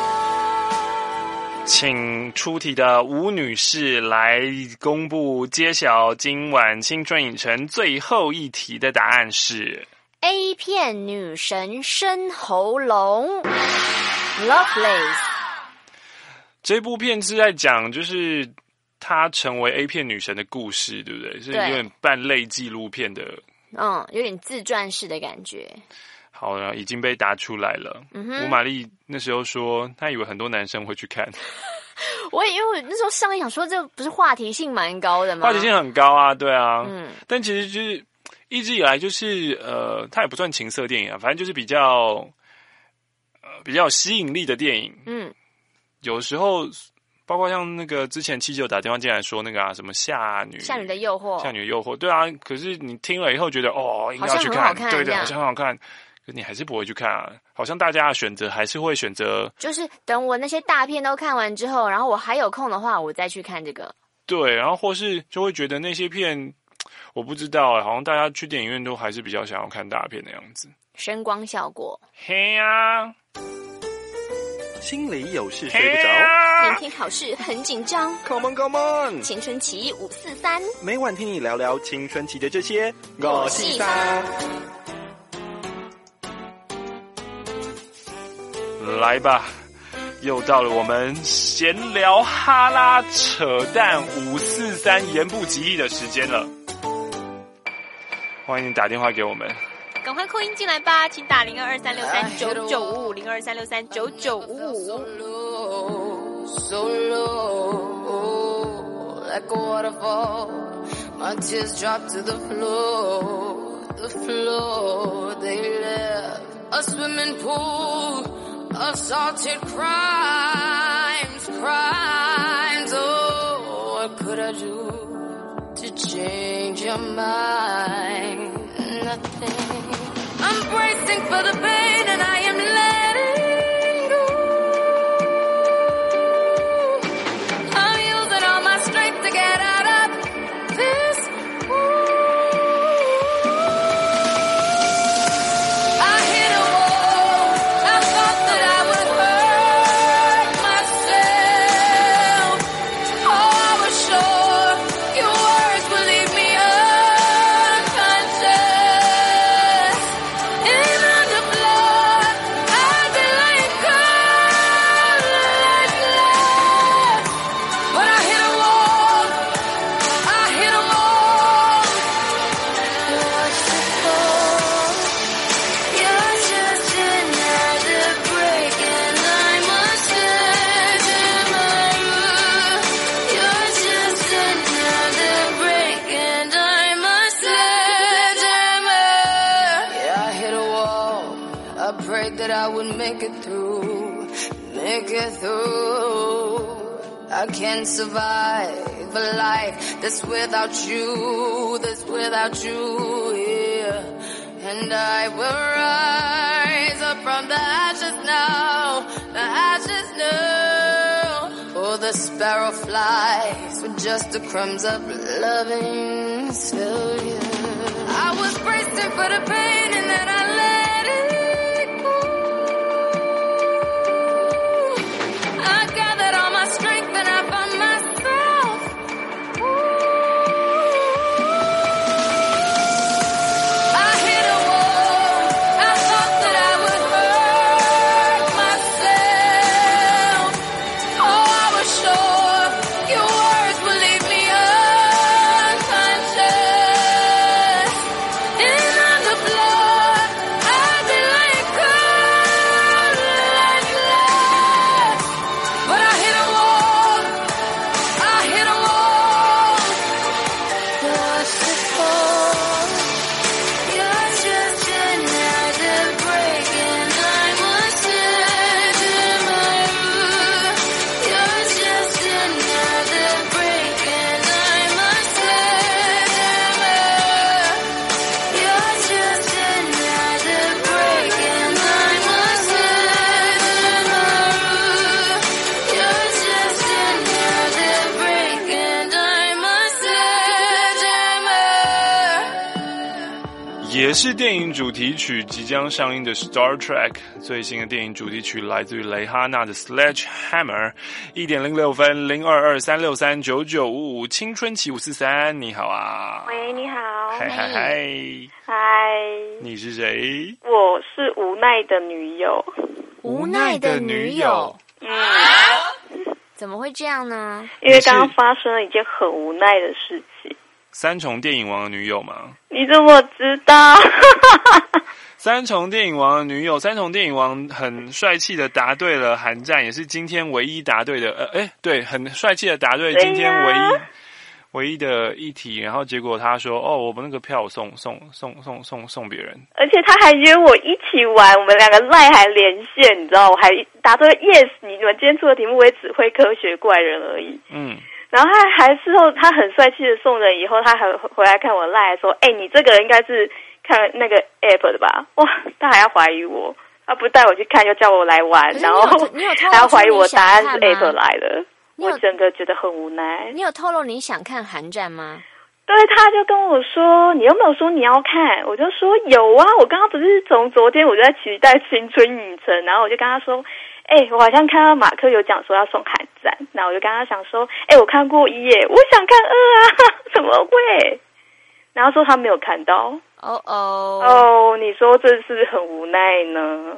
请出题的吴女士来公布揭晓今晚青春影城最后一题的答案是 A 片女神深喉咙 Lovelace。 这部片是在讲就是她成为 A 片女神的故事，对不对？是有点半类纪录片的， 有点自传式的感觉。 好了，已经被答出来了。吴玛丽那时候说她以为很多男生会去看。 因为我那时候上来想说，这不是话题性蛮高的吗？ 话题性很高啊，对啊。但其实就是一直以来就是它也不算情色电影啊，反正就是比较有吸引力的电影。有时候包括像那个之前79打电话进来说那个什么夏女的诱惑，对啊。可是你听了以后觉得应该要去看，对，好像很好看。可你还是不会去看啊，好像大家的选择还是会选择， 就是等我那些大片都看完之后，然后我还有空的话，我再去看这个。对， 然后或是就会觉得那些片，我不知道好像大家去电影院都还是比较想要看大片的样子， 声光效果。 嘿呀， 心里有事睡不着， 明天考试很紧张。 Come on, come on！ 青春期543， 每晚听你聊聊青春期的这些543。 来吧，又到了我们闲聊哈拉扯淡543言不及义的时间了。欢迎你打电话给我们， 赶快扣音进来吧，请打0223639955 0223639955。 So low, like a waterfall, my tears drop to the floor, they left a swimming pool of salted crimes. Oh, what could I do to change your mind? Nothing. I'm bracing for the pain and I am letting go. I'm using all my strength to get out of this pool. I hit a wall. I thought that I would hurt myself. Oh, I was sure your words would leave me unconscious. And underfloor, I'd be like cold like glass. But I hit a wall. I hit a wall. Watch the fall. You're just another break, and I must enter my room. You're just another break, and I must enter my. Yeah, I hit a wall. I prayed that I would make it through, make it through. I can't survive a life that's without you, yeah. And I will rise up from the ashes now, the ashes now. sparrow flies with just the crumbs of loving failure. I was bracing for the pain and then I let it go. I gathered all my strength and I found myself. I hit a wall. I thought that I would hurt myself. Oh, I was sure your words would leave me unconscious. And on the floor, I'd be like cold like glass. But I hit a wall. I hit a wall. Watch the fall. You're just another break, and I must set my roof. You're just another break, and I must set You're just another break, and I must set You're just another break, and I must set 也是电影主题曲即将上映的 Star Trek 最新的电影主题曲来自于蕾哈娜的 Sledgehammer 1.06分0223639955青春期543你好啊。 喂，你好。 嗨嗨嗨。 嗨。 你是谁？ 我是无奈的女友。 无奈的女友。怎么会这样呢？ 因为刚刚发生了一件很无奈的事情。 三重电影王的女友吗？ 你怎么知道？ 三重电影王的女友，三重电影王很帅气的答对了韩战，也是今天唯一答对的。对，很帅气的答对今天唯一的一题。然后结果他说：“哦，我们那个票送别人。” 而且他还约我一起玩，我们两个赖还连线，你知道，我还答对 yes。你们今天出的题目我也只会科学怪人而已。然后他还事后他很帅气的送人，以后他还回来看我赖说：“你这个应该是看那个 app 的吧？”哇，他还要怀疑我，他不带我去看，就叫我来玩，然后还要怀疑我答案是 app 来的，我整个觉得很无奈。 你有透露你想看韩战吗？ 对，他就跟我说：“你有没有说你要看？”我就说：“有啊，我刚刚不是从昨天我就在期待青春影城，然后我就跟他说。”我好像看到马克有讲说要送韩战，那我就跟他想说，我看过1耶，我想看2啊，怎么会？然后说他没有看到。你说这是不是很无奈呢？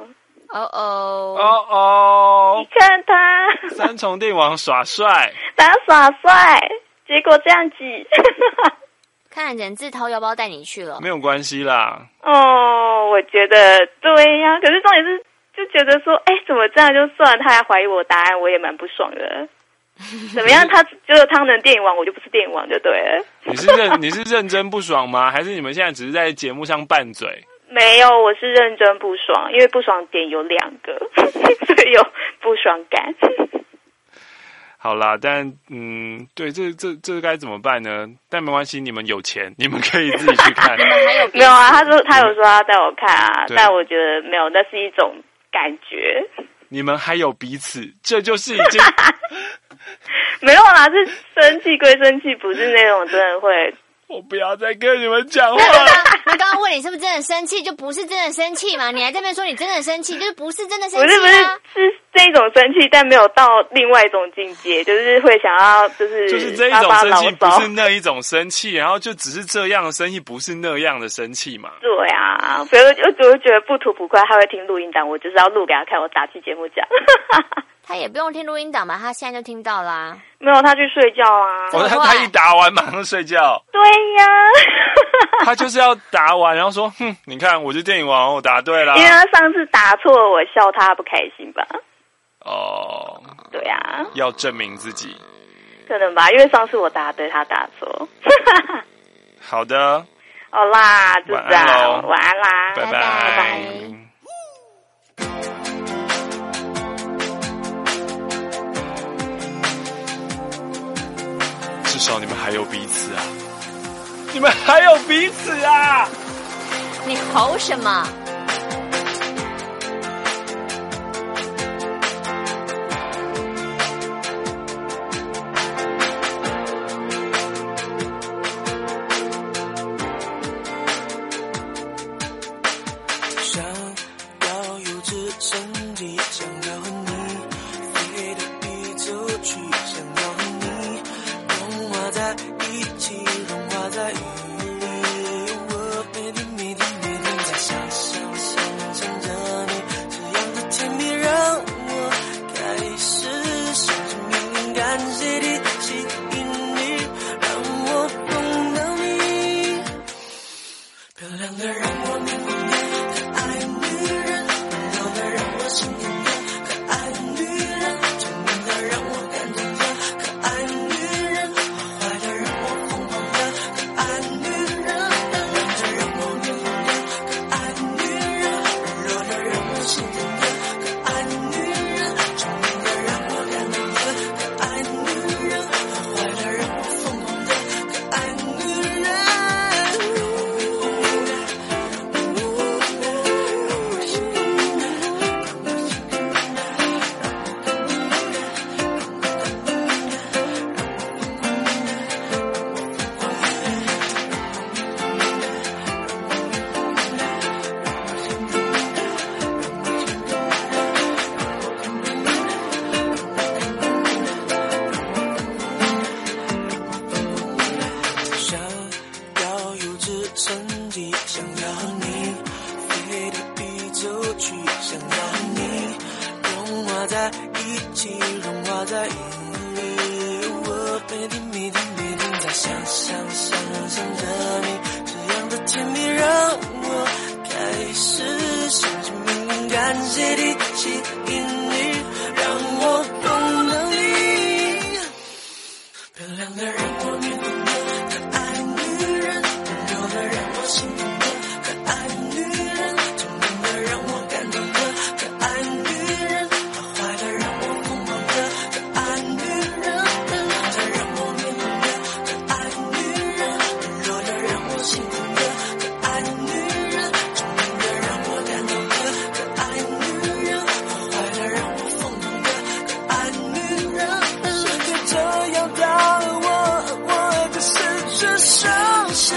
你看他三重电王耍帅， 他耍帅，结果这样挤。 看来人自掏腰包带你去了， 没有关系啦。 我觉得对呀，可是重点是。就觉得说，怎么这样就算？他还怀疑我答案，我也蛮不爽的。怎么样？他就是他能电影王，我就不是电影王，就对了。 你是认真不爽吗？还是你们现在只是在节目上拌嘴？ 没有，我是认真不爽，因为不爽点有2个，所以有不爽感。 好啦，但对，这该怎么办呢？但没关系，你们有钱，你们可以自己去看。 你们还有没有啊？他有说要带我看啊，但我觉得没有，那是一种感觉。 你们还有彼此，这就是已经没有啦，是生气归生气，不是那种真的会。 我不要再跟你们讲话。 那刚刚问你是不是真的生气，就不是真的生气嘛？你还在那边说你真的生气，就是不是真的生气不是是这种生气，但没有到另外一种境界，就是会想要就是这一种生气，不是那一种生气，然后就只是这样的生气，不是那样的生气嘛？ 对啊，所以我就觉得不吐不快，他会听录音档，我就是要录给他看，我打期节目讲。 他也不用听录音档吧？他现在就听到啦。 没有，他去睡觉啊。 他一打完马上睡觉。 对呀。 他就是要答完，然后说：“你看，我是电影王，我答对了。” 因为他上次答错了，我笑他不开心吧？对啊。 要证明自己。 可能吧，因为上次我答对，他答错。 好的。 好啦，就这样，晚安啦， 拜拜。至少你们还有彼此啊！你们还有彼此啊！ 你吼什么？ 过去，想要和你融化在一起，融化在眼里。我每天每天每天在想着你，这样的甜蜜让我开始相信命运，感谢你吸引你，让我懂了你。漂亮的让我面红的可爱女人，温柔的让我心动的可爱女人，聪明的让我感动的可爱女人，坏的让我疯狂的可爱女人，漂亮的让我面红的可爱女人，温柔的让我心动的可爱女人，聪明的让我感动的可爱女人，坏的让我疯狂的可爱女人。谁可以这样的我就是这伤心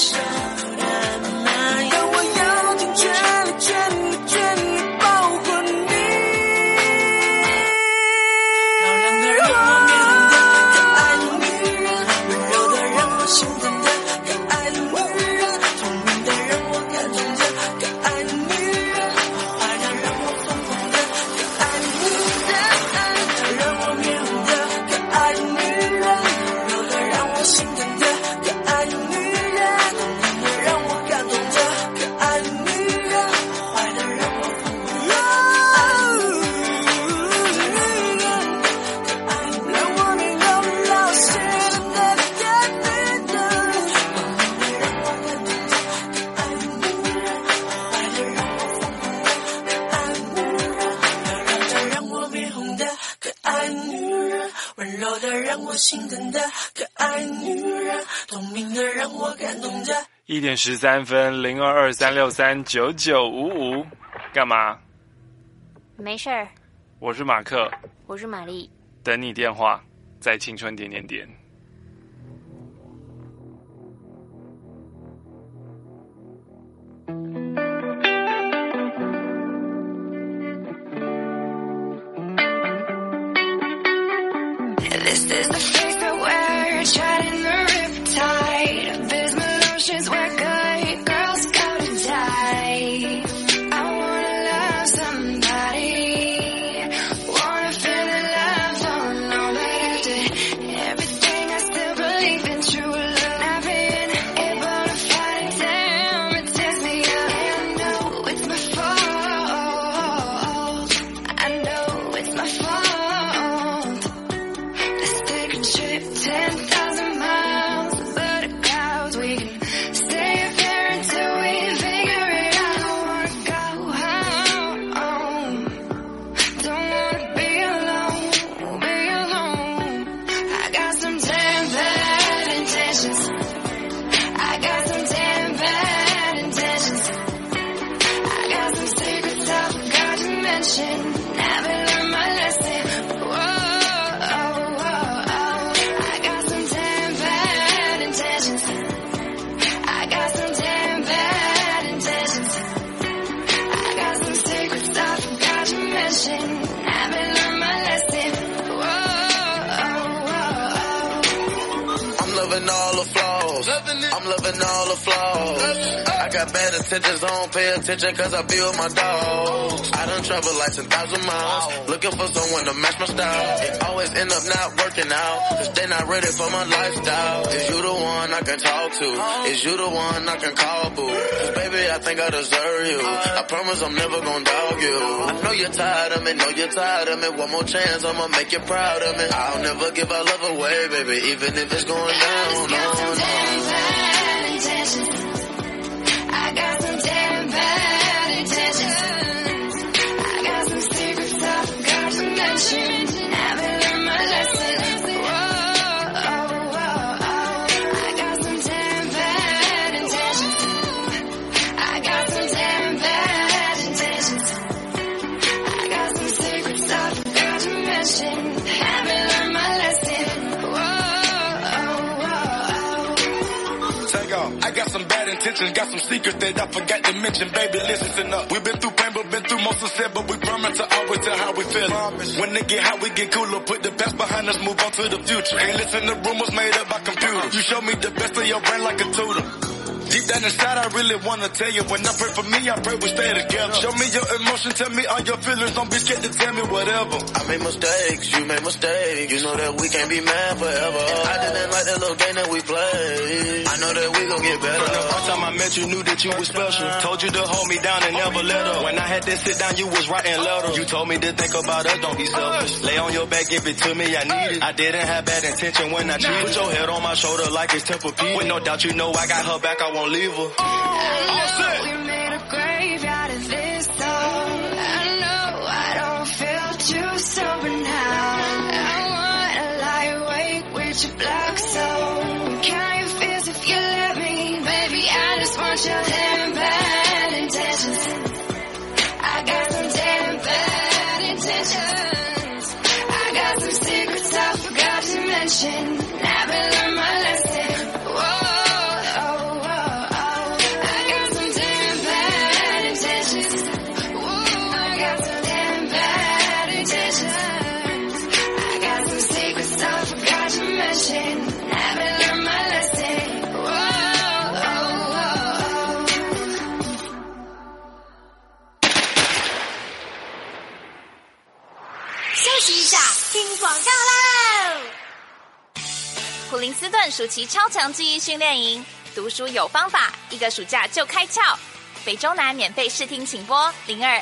但我要尽全力保护你。漂亮的让我面红的可爱女人，温柔的让我心疼的可爱女人，聪明的让我感动的可爱女人，坏的让我疯狂的可爱女人，让我面红的可爱女人，温柔的让我心疼的可爱女人，聪明的让我感动的可爱女人，坏的让我疯狂的可爱女人，让我面红老心的可爱女人，聪明的让我感动的可爱女人，坏的让我疯狂的可爱女人，漂亮的让我面红的可爱女人，温柔的让我心疼的可爱女人，聪明的让我感动的。 1点13分，0223639955，干嘛？ 没事儿， 我是马克， 我是玛丽。 等你电话，在青春点点点。 This is the face that we're trying to riptide. Abysmal oceans where good girls go to die. I wanna love somebody, wanna feel the love, oh no, but after everything I still believe in true love. I've been able to fight it down, it tears me up. I know it's my fault, I know it's my fault. Let's take a trip 10,000 miles above the clouds. We can stay up here until we figure it out. I wanna go home, don't wanna be alone, I got some damn bad intentions, I got some damn bad intentions, I got some secrets I forgot to mention, haven't learned my lesson. Whoa, I got some damn bad intentions, I got some damn bad intentions, I got some secrets I forgot to mention, haven't learned my lesson. I'm loving all the flaws. I'm loving all the flaws. I got bad intentions, I don't pay attention cause I be with my dogs. I done traveled like 10,000 miles, looking for someone to match my style. It always end up not working out, cause they not ready for my lifestyle. Is you the one I can talk to? Is you the one I can call boo? Cause baby, I think I deserve you. I promise I'm never gonna dog you. I know you're tired of me, know you're tired of me. One more chance, I'ma make you proud of me. I'll never give our love away, baby, even if it's going down. I got some damn bad intentions, I got some secrets I forgot to mention, haven't learned my lesson. I got some damn bad intentions, I got some damn bad intentions, I got some secrets I forgot to mention, haven't learned my lesson. Take off. I got some bad intentions, got some secrets that I forgot to mention. Baby, listen up. We've been through pain, but been through most success, but we promise to always tell how we feel. When they get hot, we get cooler. Put the past behind us, move on to the future. Ain't listen to rumors made up by computers. You show me the best of your brain like a tutor. Deep down inside, I really wanna tell you. When I pray for me, I pray we stay together. Show me your emotion, tell me all your feelings. Don't be scared to tell me whatever. I made mistakes, you made mistakes. You know that we can't be mad forever. I didn't like that little game that we played. I know that we gon' get better. From the first time I met you, knew that you was special. Told you to hold me down and never let up. When I had to sit down, you was writing letters. You told me to think about us, don't be selfish. Lay on your back, give it to me, I need it. I didn't have bad intention when I cheated. Put your head on my shoulder like it's Tempur-Pedic. With no doubt, you know I got her back, I won't leave her. We made a grave out of this song. I know I don't feel too sober now. I wanna lie awake with your black soul. Count your fears if you let me, baby. I just want your damn bad intentions. I got some damn bad intentions. I got some secrets I forgot to mention. I've been learning my lesson. Whoa. 普林斯顿暑期超强记忆训练营，读书有方法，一个暑假就开窍。北中南免费试听，请拨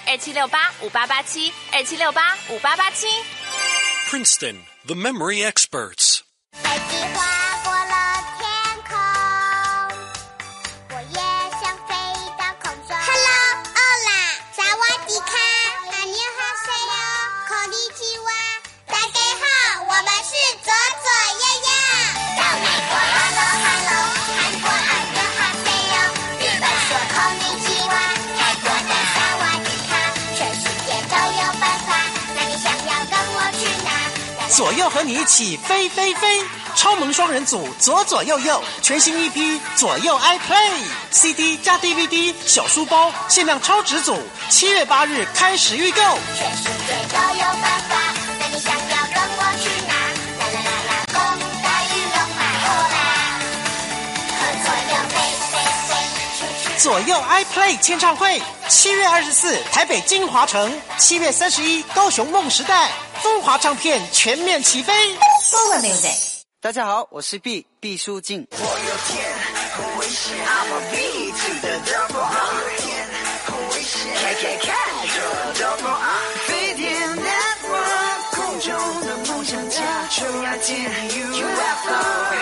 02-2768-5887 Princeton, the memory experts. 飞机划过了天空，我也想飞到空中。Hello, Hola, 萨瓦迪卡，안녕하세요，こんにちは。大家好，我们是左左右右。到美国 Hello Hello， 韩国안녕하세요，日本说こんにちは，泰国的萨瓦迪卡，全世界都有办法。那你想要跟我去哪？ 左右和你一起飞飞飞，超萌双人组左左右右，全新一批左右 iPlay CD 加 DVD 小书包，限量超值组，7月8日开始预购。 全世界都有办法，那你想要跟我去哪？啦啦啦啦，公大鱼龙马后啦，和左右飞飞飞， 左右 iPlay 签唱会，7月24台北金华城，7月31高雄梦时代，风华唱片全面起飞。Forward Music。 大家好，我是毕书尽。 我有天很危险 I'm a B to the double R， 我有天很危险 KKK to the double R， 飞碟 network 空中的梦想家就要见 UFO。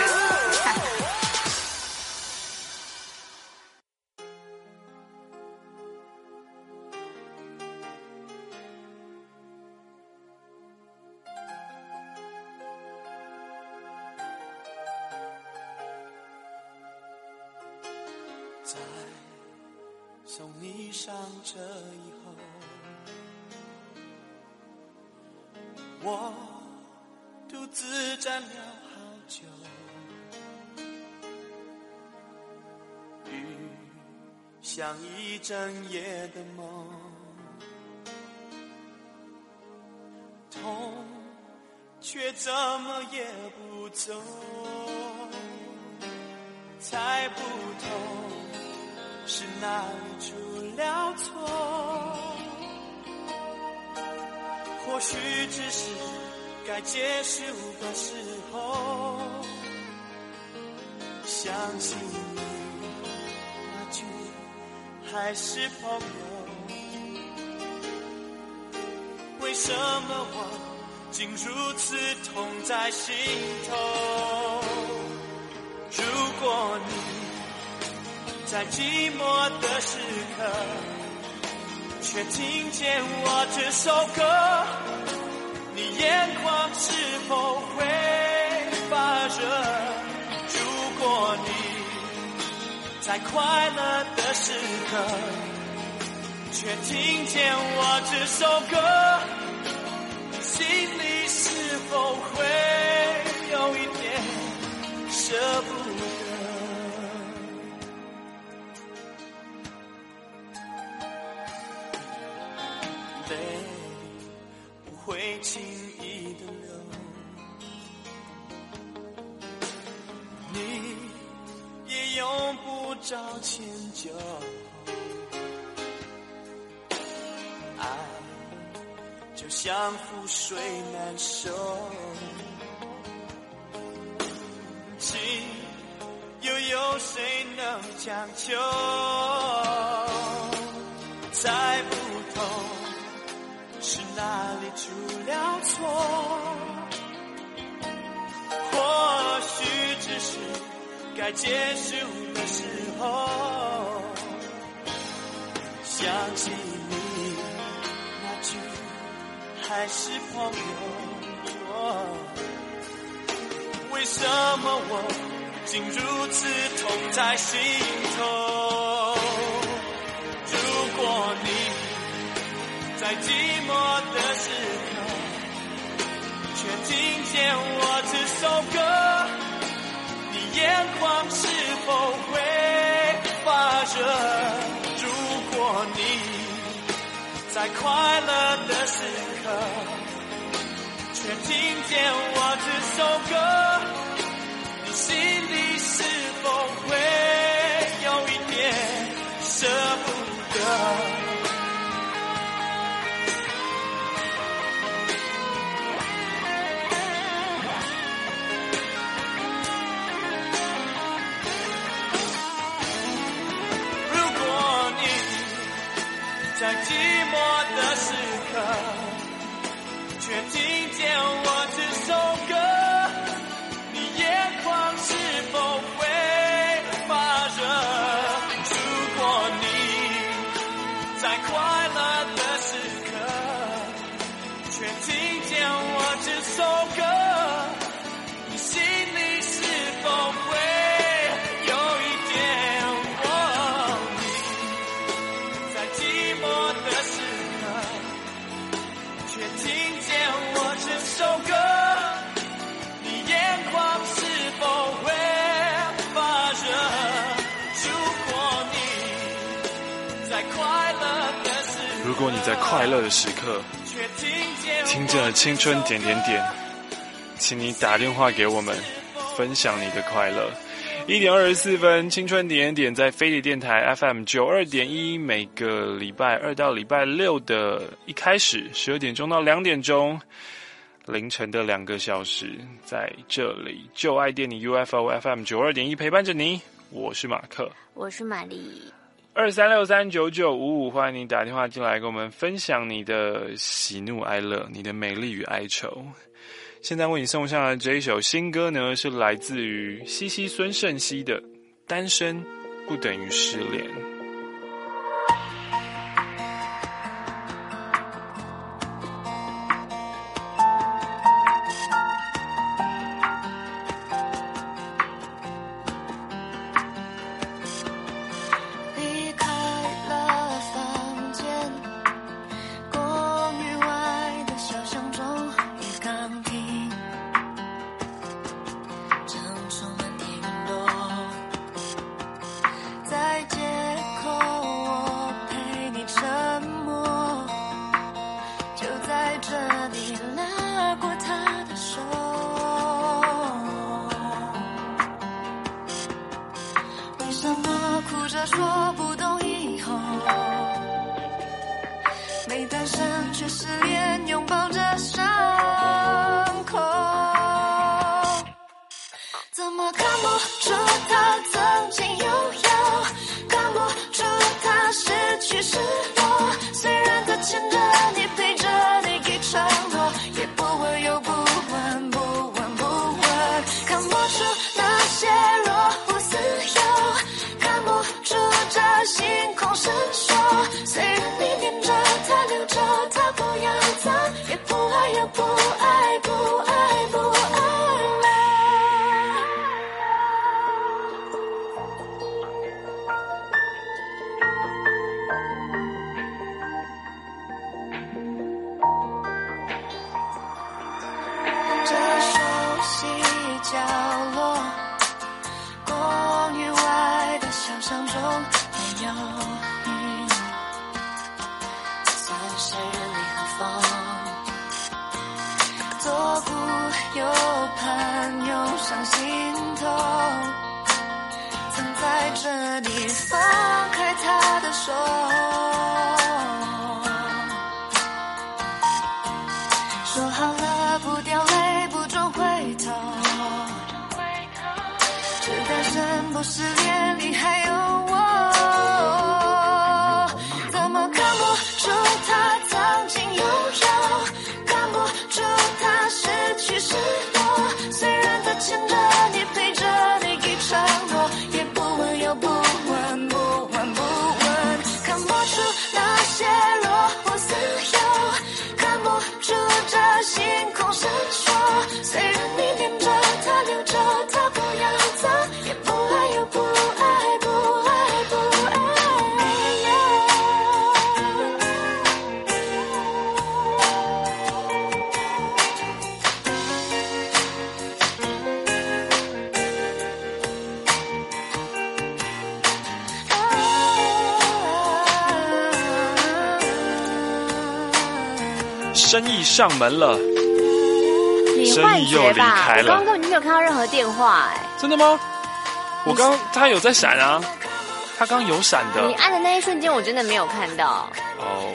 在送你上车以后，我独自站了好久，雨像一整夜的梦，痛却怎么也不走，猜不透是哪里出了错，或许只是该结束的时候，相信你那句还是朋友，为什么我竟如此痛在心头？如果你在寂寞的时刻，却听见我这首歌，你眼眶是否会发热？如果你在快乐的时刻，却听见我这首歌，你心里是否会有一点舍不得？泪不会轻易的流，你也永不找迁就。爱就像覆水难收，情又有谁能强求？猜不透是哪里出了错，或许只是该结束的时候。想起你那句还是朋友，为什么我竟如此痛在心头？如果你在寂寞的时刻却听见我这首歌，你眼眶是否会发热？如果你在快乐的时刻却听见我这首歌，你心里是否会有一点舍不得？在寂寞的时刻却听见我这首歌，你眼眶是否会发热？如果你在快乐的时刻却听见我这首歌，你心里是否会有一点你在寂寞的时刻却听见我这首歌，你眼眶是否会发热？ 如果你在快乐的时刻听见了青春点点点，请你打电话给我们分享你的快乐。1点24分，青春点点点在飞碟电台 FM 92.1，每个礼拜2到礼拜6的一开始12点钟到2点钟，凌晨的2个小时，在这里就爱电你 UFO FM 92.1陪伴着你。我是马克， 我是玛丽。23639955，欢迎你打电话进来跟我们分享你的喜怒哀乐，你的美丽与哀愁。现在为你送上的这一首新歌呢，是来自于西西孙盛熙的《单身不等于失恋》。 说不懂以后，没单身却失恋，拥抱着伤口，怎么看不出他曾经拥有，看不出他失去失落，虽然他牵着你陪着你给承诺，也不会有不闻不问不问，看不出那些若无似有，看不出这心空深锁，虽然你念着他留着他不要他，也不爱也不爱不爱不爱了。这熟悉角落，公寓外的小巷中没有云，算是人离何方，左顾右盼涌上心头，曾在爱着你，放开他的手。说好了不掉泪，不准回头，只单身不失恋，你还有我。怎么看不出他曾经拥有，看不出他失去是多。虽然他牵着你，陪着你一场诺，也不问又不问，不问不问，看不出那些若或似有，看不出这星空闪烁。虽然你念着他，留着他，不要走，也不爱又不爱，不爱不爱。 生意上门了， 你幻觉吧？我刚刚根本就没有看到任何电话，哎， 真的吗？我刚他有在闪啊，他刚有闪的。 你按的那一瞬间，我真的没有看到。 哦。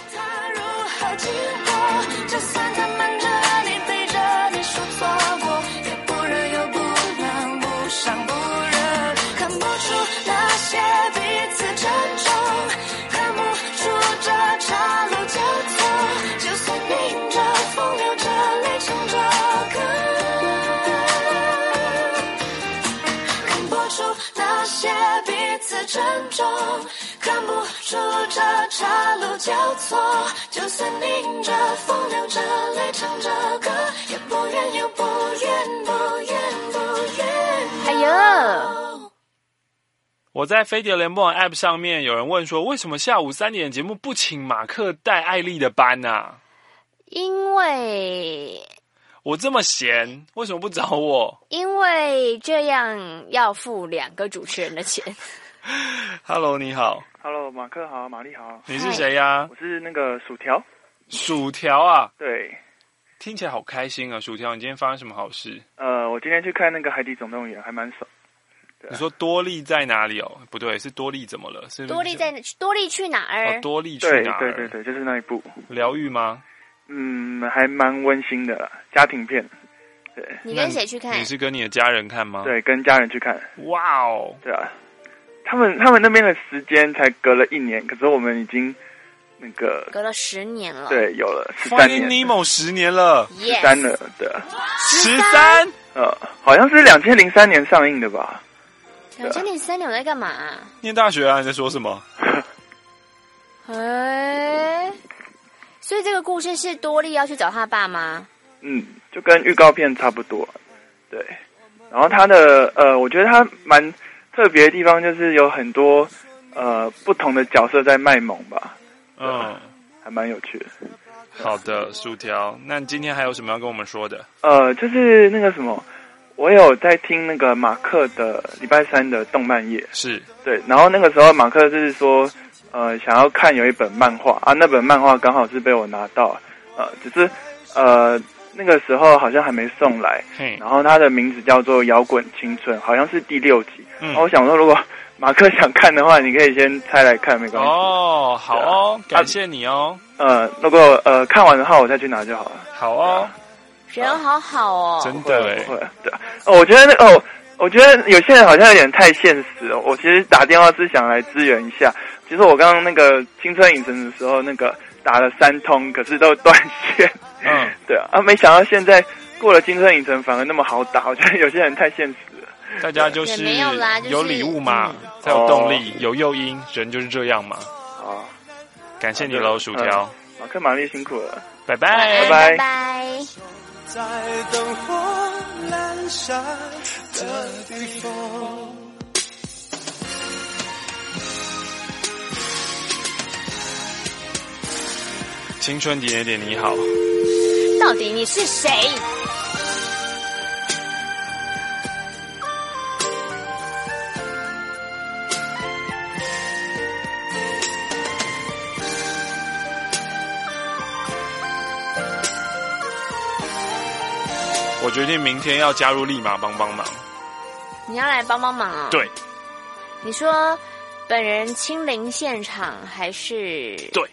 就算他瞒着你，背着你说错过，也不热又不冷，不伤不热，看不出那些彼此珍重，看不出这岔路交错。就算你迎着风，流着泪，唱着歌，看不出那些彼此珍重，看不出这岔路交错。就算你迎着风，流着泪，唱着歌，也不愿又不愿，不愿不愿。 哎呦！ 我在飞碟联播网 App 上面有人问说，为什么下午3点节目不请马克带艾丽的班啊？ 因为我这么闲，为什么不找我？ 因为这样要付2个主持人的钱。 Hello， 你好。 Hello， 马克好，玛丽好。 你是谁呀？ 我是那个薯条。 薯条啊？ 对。 听起来好开心啊，薯条，你今天发生什么好事？ 我今天去看那个《海底总动员》，还蛮爽。 你说多利在哪里哦？不对，是多利怎么了？是多利在多利去哪儿？ 多利去哪儿？ 对，就是那一部。 疗愈吗？ 还蛮温馨的啦，家庭片。对。 你跟谁去看？ 你是跟你的家人看吗？ 对，跟家人去看。 哇哦！ 对啊，他们那边的时间才隔了1年，可是我们已经那个隔了10年了。 对，有了13年。 Finding Nemo 10年了 ，13了，对啊。 13？ 好像是2003年上映的吧。 2003年我在干嘛？ 念大学啊？你在说什么？ 所以这个故事是多利要去找他爸吗？ 就跟预告片差不多。对，然后他的我觉得他蛮特别的地方就是有很多不同的角色在卖萌吧。还蛮有趣的。 好的，薯条，那你今天还有什么要跟我们说的？ 就是那个什么。我有在听那个马克的礼拜3的动漫夜， 是对，然后那个时候马克是说，想要看有一本漫画啊，那本漫画刚好是被我拿到，只是那个时候好像还没送来，然后它的名字叫做《摇滚青春》，好像是第6集，然后我想说如果马克想看的话，你可以先猜来看，没关系。 哦，好哦，感谢你哦。 如果看完的话，我再去拿就好了。 好哦。 人好好哦， 真的哎， 对，我觉得我觉得有些人好像有点太现实了。我其实打电话是想来支援一下。其实我刚刚那个青春影城的时候，那个打了3通，可是都断线。对啊，没想到现在过了青春影城反而那么好打。我觉得有些人太现实了。 大家就是有礼物嘛，才有动力，有诱因，人就是这样嘛。 好， 感谢你喽，薯条。 马克玛丽辛苦了， 拜拜， 拜拜。 在灯火阑珊的地方， 青春点点你好， 到底你是谁？ 我决定明天要加入立马帮帮忙。 你要来帮帮忙啊？ 对。 你说本人亲临现场还是？ 对。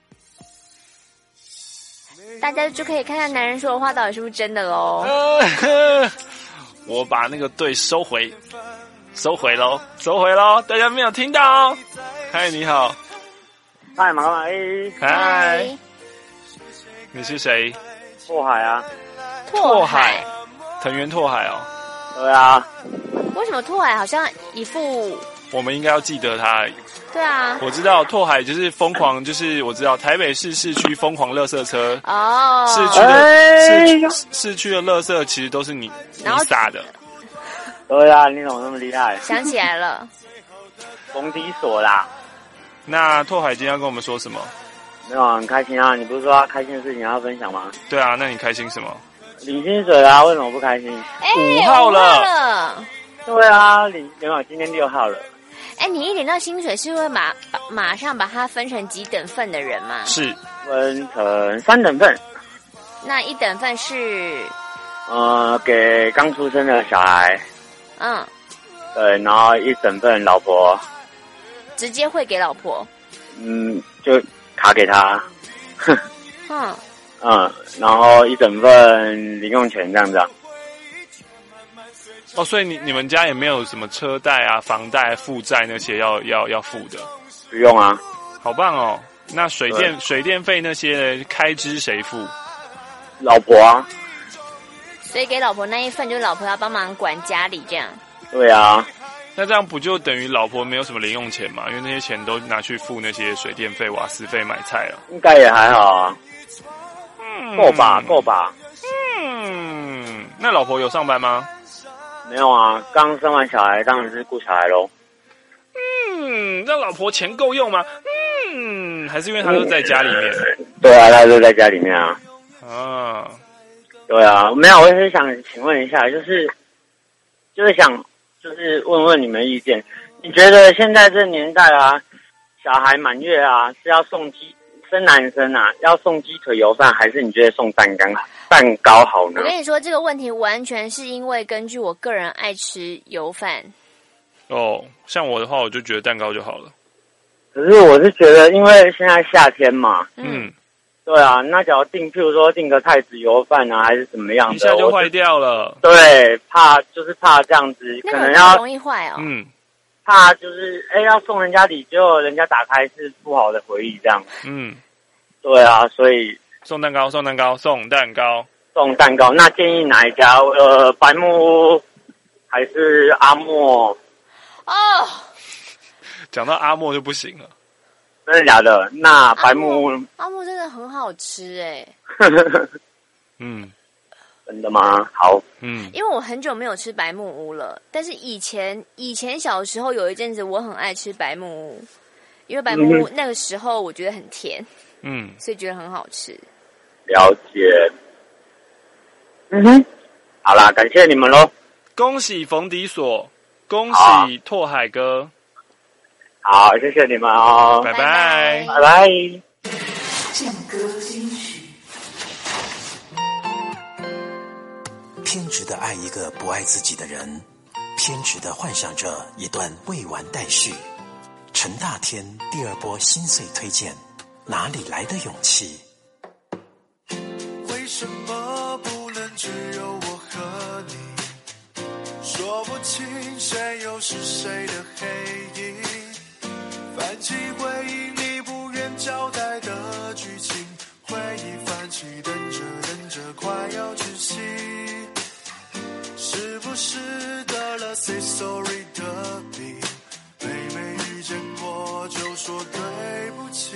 大家就可以看看男人说的话到底是不是真的喽。 我把那个对收回喽，大家没有听到哦。嗨，你好。 嗨，马马 A。 嗨。你是谁？ 拓海啊。 拓海，藤原拓海哦。 对啊。 为什么拓海好像一副？ 我们应该要记得他而已。 对啊， 我知道拓海就是疯狂，就是我知道台北市市区疯狂垃圾车哦， 市区的垃圾其实都是你撒的。 对啊，你怎么那么厉害？ 想起来了， 逢低锁啦。 那拓海今天要跟我们说什么？ 没有啊，很开心啊！你不是说开心的事情要分享吗？ 对啊，那你开心什么？ 领薪水啊，为什么不开心 ？5号了。 对啊，今天6号了。 你一领到薪水是会马上把它分成几等份的人吗？ 是， 分成3等份。 那1等份是？ 给刚出生的小孩。 嗯。 对，然后1等份老婆。 直接汇给老婆？ 就卡给他。然后1等份零用钱这样子啊。 哦，所以你们家也没有什么车贷啊、房贷、负债那些要付的？ 不用啊。 好棒哦！那水电费那些开支谁付？ 老婆啊。 所以给老婆那一份，就是老婆要帮忙管家里这样。 对啊。 那这样不就等于老婆没有什么零用钱嘛？因为那些钱都拿去付那些水电费、瓦斯费、买菜了。 应该也还好啊。够吧。 那老婆有上班吗？ 没有啊，刚生完小孩，当然是顾小孩咯。 那老婆钱够用吗？还是因为她都在家里面？ 对啊，她都在家里面啊。 啊， 对啊，没有，我也是想请问一下，就是想问问你们意见，你觉得现在这年代啊，小孩满月啊是要送生男生啊要送鸡腿油饭，还是你觉得送蛋糕好呢？ 我跟你说，这个问题完全是因为根据我个人爱吃油饭。 哦，像我的话，我就觉得蛋糕就好了。 可是我是觉得，因为现在夏天嘛，对啊，那假如譬如说订个太子油饭啊，还是怎么样的， 一下就坏掉了。 对，怕这样子，可能要容易坏哦。 怕就是要送人家礼，结果人家打开是不好的回忆这样。对啊，所以送蛋糕。 那建议哪一家？白木屋还是阿莫？ 哦， 讲到阿莫就不行了。真的假的？那白木屋阿莫真的很好吃哎。 真的吗？好。 因为我很久没有吃白木屋了，但是以前小时候有一阵子我很爱吃白木屋，因为白木屋那个时候我觉得很甜，所以觉得很好吃。 了解。好啦，感谢你们咯。 恭喜冯迪所，恭喜拓海哥。 好，谢谢你们哦， 拜拜， 拜拜。 剑歌金曲。偏执的爱一个不爱自己的人，偏执的幻想着一段未完待续。陈大天第2波心碎推荐，哪里来的勇气？ 为什么不能只有我和你？说不清谁又是谁的黑影，泛起回忆你不愿交代的剧情，回忆泛起，等着快要窒息，是不是得了 say sorry 的病？每遇见我就说对不起，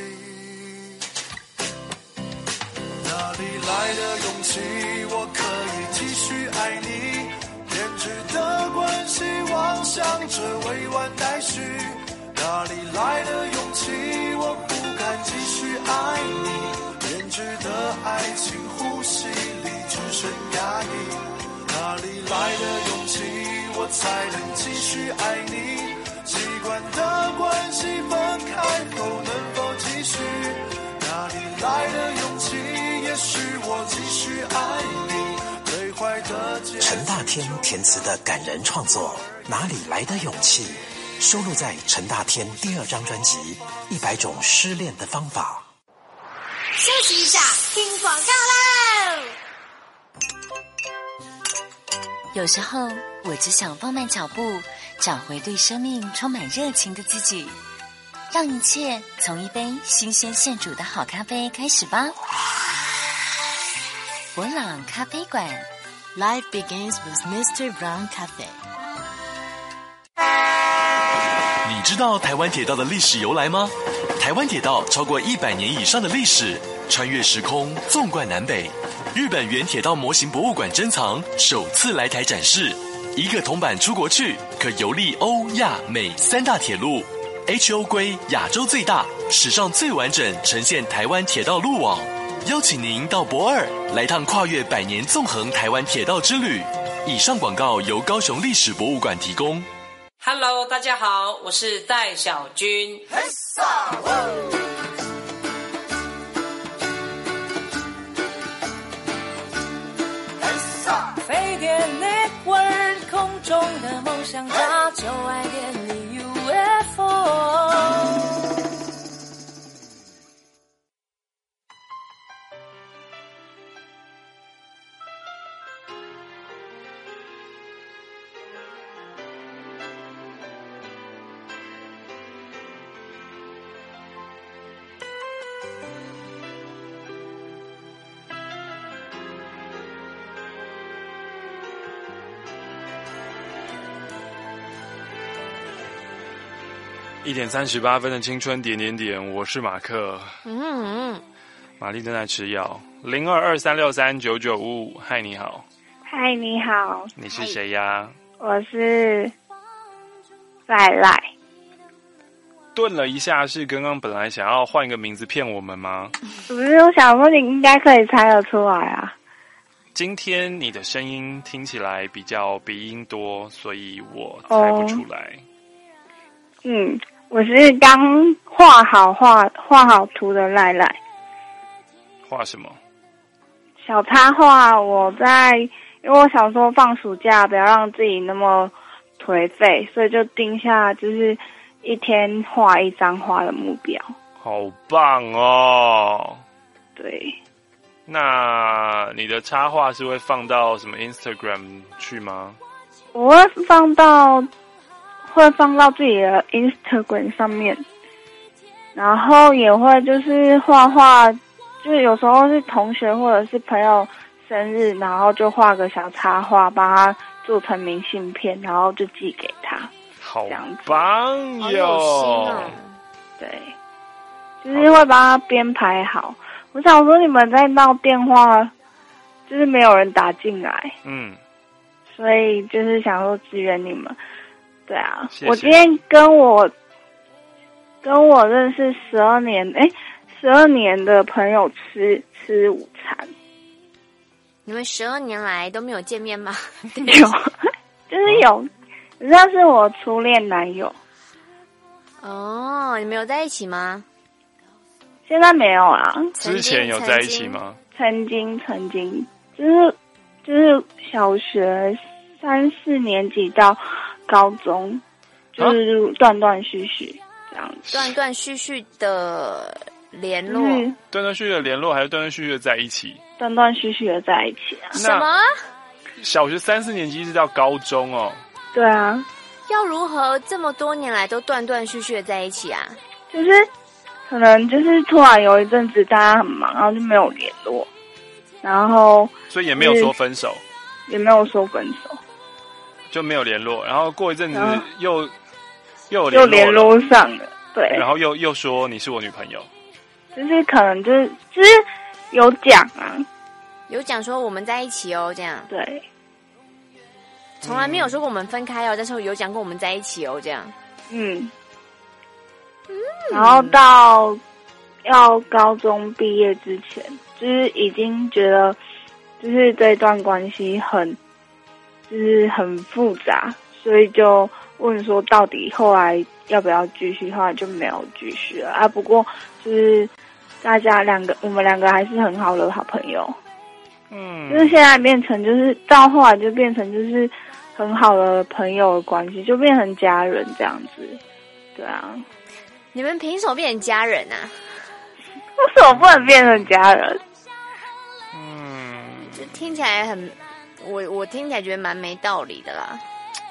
哪里来的勇气？我可以继续爱你，偏执的关系妄想着未完待续，哪里来的勇气？我不敢继续爱你，偏执的爱情呼吸里只剩压抑，哪里来的勇气？我才能继续爱你，习惯的关系分开后能否继续？哪里来的勇气？也许我继续爱你，最坏的结局。 陈大天填词的感人创作，哪里来的勇气？ 收录在陈大天第2张专辑《100种失恋的方法》。 休息一下，听广告喽。 有时候我只想放慢脚步，找回对生命充满热情的自己，让一切从一杯新鲜现煮的好咖啡开始吧。博朗咖啡馆 Life begins with Mr. Brown Cafe。 你知道台湾铁道的历史由来吗？台湾铁道超过100年以上的历史，穿越时空，纵贯南北。日本原铁道模型博物馆珍藏，首次来台展示。一个铜板出国去，可游历欧亚美3大铁路。HO 归亚洲最大，史上最完整呈现台湾铁道路网。邀请您到博尔来趟跨越100年纵横台湾铁道之旅。以上广告由高雄历史博物馆提供。 Hello， 大家好，我是戴小军。 飞碟 Network 空中的梦想家，就爱点你 UFO。 1点38分的青春点点点，我是马克。玛丽正在吃药。0223639955，嗨，你好。 嗨，你好。 你是谁呀？ 我是赖赖。 顿了一下，是刚刚本来想要换一个名字骗我们吗？ 不是，我想说你应该可以猜得出来啊。 今天你的声音听起来比较鼻音多，所以我猜不出来。 我是刚画好图的赖赖。 画什么？ 小插画。因为我想说放暑假不要让自己那么颓废，所以就定下就是1天画1张画的目标。 好棒哦！ 对。 那你的插画是会放到什么 Instagram 去吗？ 我会放到自己的 Instagram 上面，然后也会就是画画，就是有时候是同学或者是朋友生日，然后就画个小插画，帮他做成明信片，然后就寄给他。 好棒哟！ 好有心哦。对，就是会帮他编排好。我想说你们在闹电话，就是没有人打进来，所以就是想说支援你们。对啊，谢谢。我今天跟我认识12年的朋友吃午餐。 你们12年来都没有见面吗？ 有，就是有，那是我初恋男友。 哦，你们有在一起吗？ 现在没有啦。 之前有在一起吗？ 曾经，就是小学3、4年级到高中，就是断断续续这样子。 断断续续的联络， 断断续续的联络，还是断断续续的在一起？ 断断续续的在一起啊！ 什么？ 小学3、4年级一直到高中哦？ 对啊。 要如何这么多年来都断断续续的在一起啊？ 就是可能就是突然有一阵子大家很忙，然后就没有联络，然后所以也没有说分手， 也没有说分手， 就没有联络，然后过一阵子又联络上了，对， 然后又说你是我女朋友， 就是可能就是有讲啊， 有讲说我们在一起哦，这样对， 从来没有说过我们分开哦，但是有讲过我们在一起哦，这样， 然后到要高中毕业之前，就是已经觉得就是这段关系很复杂，所以就问说到底后来要不要继续，后来就没有继续了啊。不过就是我们两个还是很好的好朋友，就是现在变成就是到后来就变成就是很好的朋友的关系，就变成家人这样子。对啊， 你们凭什么变成家人啊？ 为什么不能变成家人？ 就听起来很，我听起来觉得蛮没道理的啦。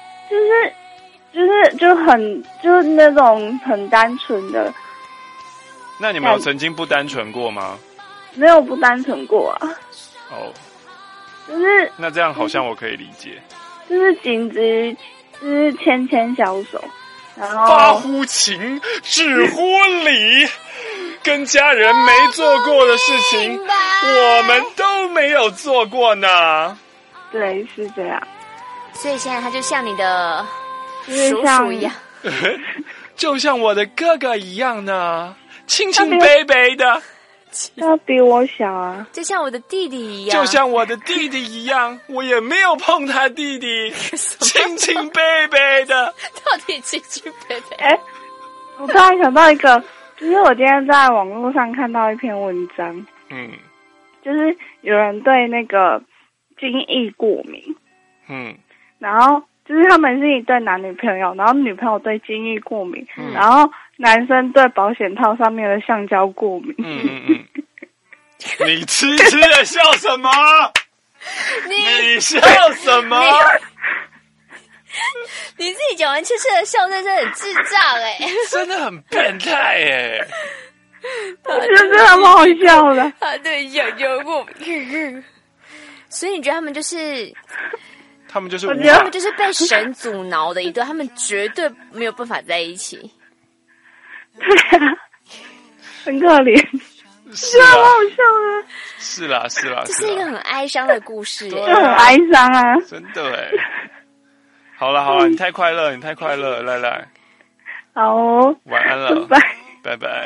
就是那种很单纯的。 那你们有曾经不单纯过吗？ 没有不单纯过啊。 哦， 就是那这样好像我可以理解。 就是仅止于就是牵牵小手，然后发乎情，止乎礼。跟家人没做过的事情，我们都没有做过呢。 对，是这样。 所以现在他就像你的叔像叔一样， 就像我的哥哥一样呢，亲亲贝贝的。 他比我小啊， 就像我的弟弟一样， 就像我的弟弟一样，我也没有碰他弟弟，亲亲贝贝的。 到底亲亲贝贝？ 我突然想到一个。就是我今天在网络上看到一篇文章，就是有人对那个精液过敏，然后就是他们是一对男女朋友，然后女朋友对精液过敏，然后男生对保险套上面的橡胶过敏。 你痴痴的笑什么？你笑什么？ 你自己讲完痴痴的笑，真的很智障真的很变态我觉得真的蛮好笑的。 他对橡胶过敏，所以你觉得他们就是被神阻挠的一对，他们绝对没有办法在一起。 对啊，很可怜， 是啊， 好笑啊！ 是啦， 这是一个很哀伤的故事， 就很哀伤啊！ 真的好了，你太快乐，来， 好哦， 晚安了，拜拜。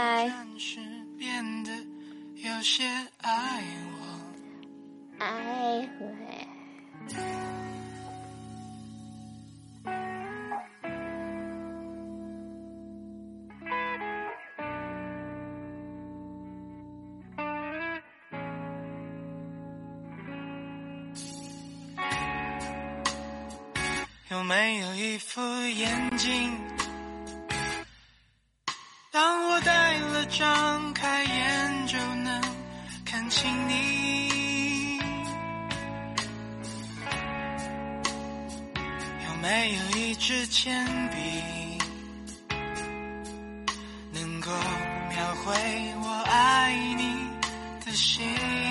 有些爱我，有没有一副眼镜，当我戴了张开眼就能看清你？有没有一支铅笔，能够描绘我爱你的心？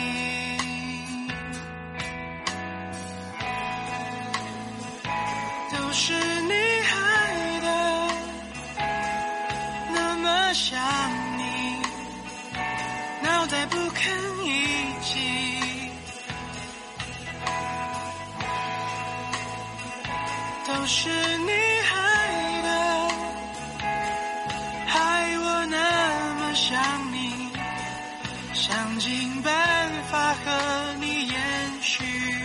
都是你害的，那么想你，脑袋不肯一起。都是你害的，害我那么想你，想尽办法和你延续。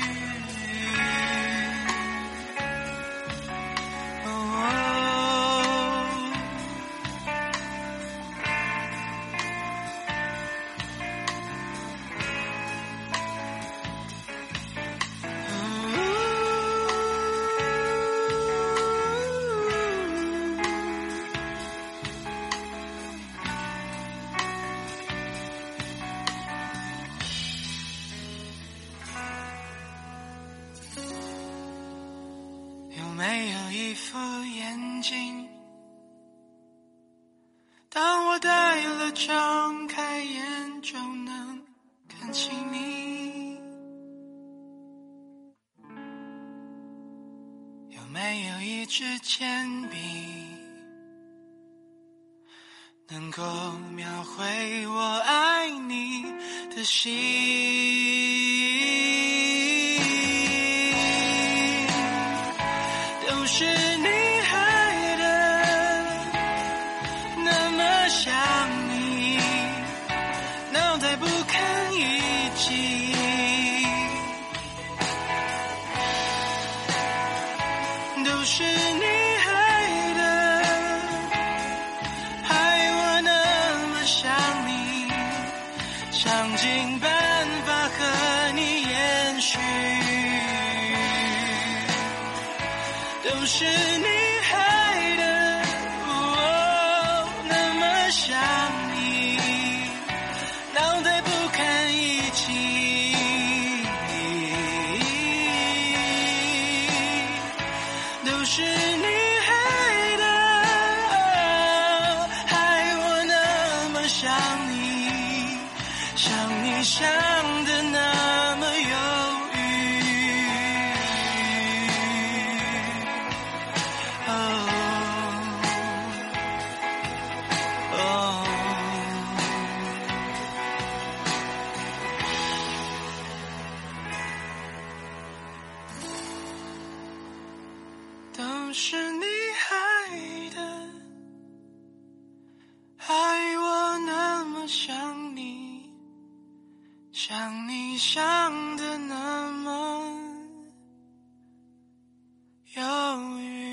没有一副眼镜，当我戴了张开眼就能看清你？有没有一支铅笔，能够描绘我爱你的心？都是你害的，那么想你，脑袋不肯一起。都是你害的，害我那么想你，想尽办法和你延续。 都是你害的，那么想你，脑袋不堪一击，都是你害的，害我那么想你，想你想的那么忧都是你害的，害我那么想你，想你想的那么忧郁。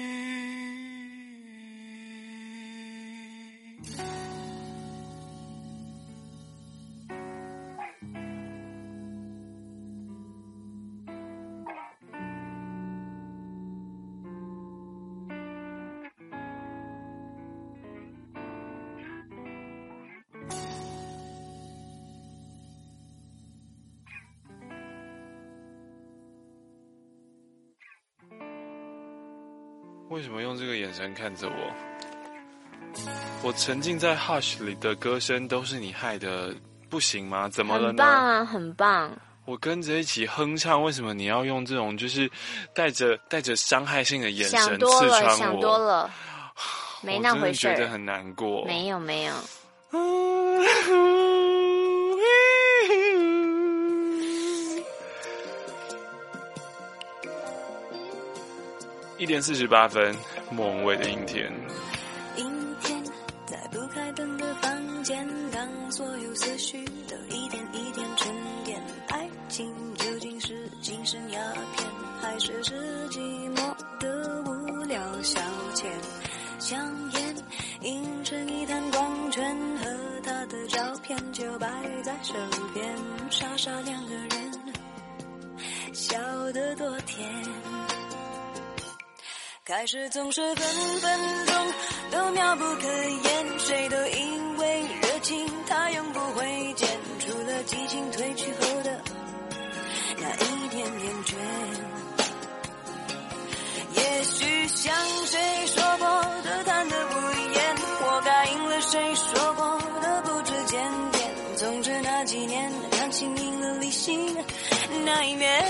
为什么用这个眼神看着我？我沉浸在 Hush 里的歌声都是你害的，不行吗？怎么了呢？ 很棒啊，很棒！ 我跟着一起哼唱，为什么你要用这种就是带着伤害性的眼神刺穿我？ 想多了，没那回事。 我真的觉得很难过。 没有。 1点48分，莫文蔚的阴天。 阴天，在不开灯的房间，当所有思绪都一点一点沉淀。爱情究竟是精神鸦片，还是寂寞的无聊消遣？香烟映成一滩光圈，和他的照片就摆在手边，傻傻两个人，笑得多甜。开始总是分分钟都妙不可言，谁都因为热情他永不会减，除了激情褪去后的那一点厌倦。也许像谁说过的谈得不厌，活该应了谁说过的不知检点。总之那几年感情赢了理性那一面。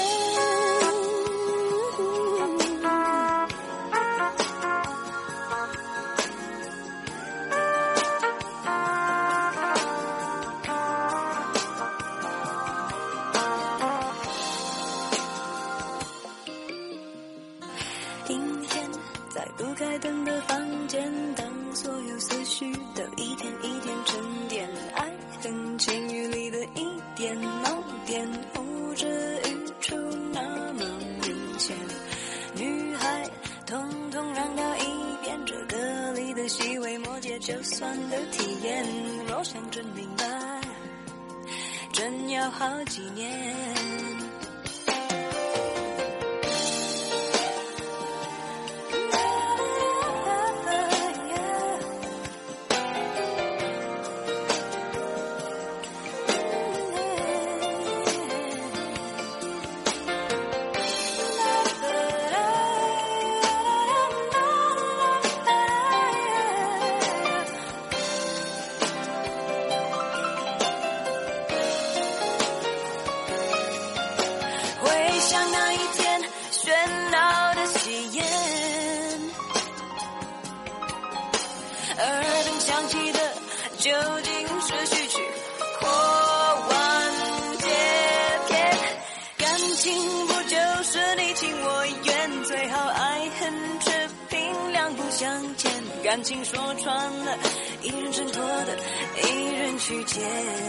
不开灯的房间，当所有思绪都一点一点沉淀，爱恨情欲里的一点盲点，呼之欲出那么明显。女孩统统让到一边，这歌里的细微末节就算的体验，若想真明白，真要好几年。究竟是序曲或完结篇？感情不就是你情我愿，最好爱恨持平，两不相欠。感情说穿了，一人挣脱的，一人去捡。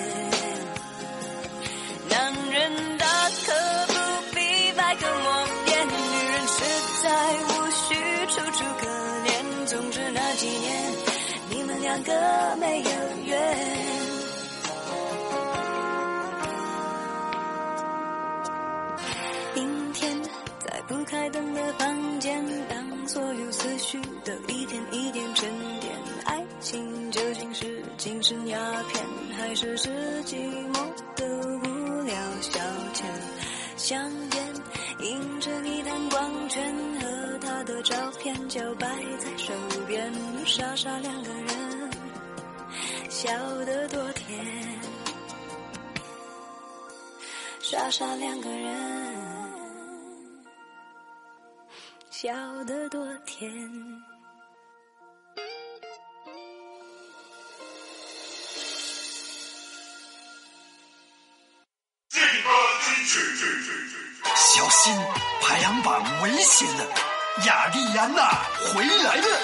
男人大可不必百口莫辩，女人实在无需楚楚可怜。总之那几年，你们两个没有缘。阴天，在不开灯的房间，当所香烟，映着你弹光圈和他的照片，就摆在手边，傻傻两个人，笑得多甜，傻傻两个人，笑得多甜。 小心，排行榜危险了！雅丽安娜回来了。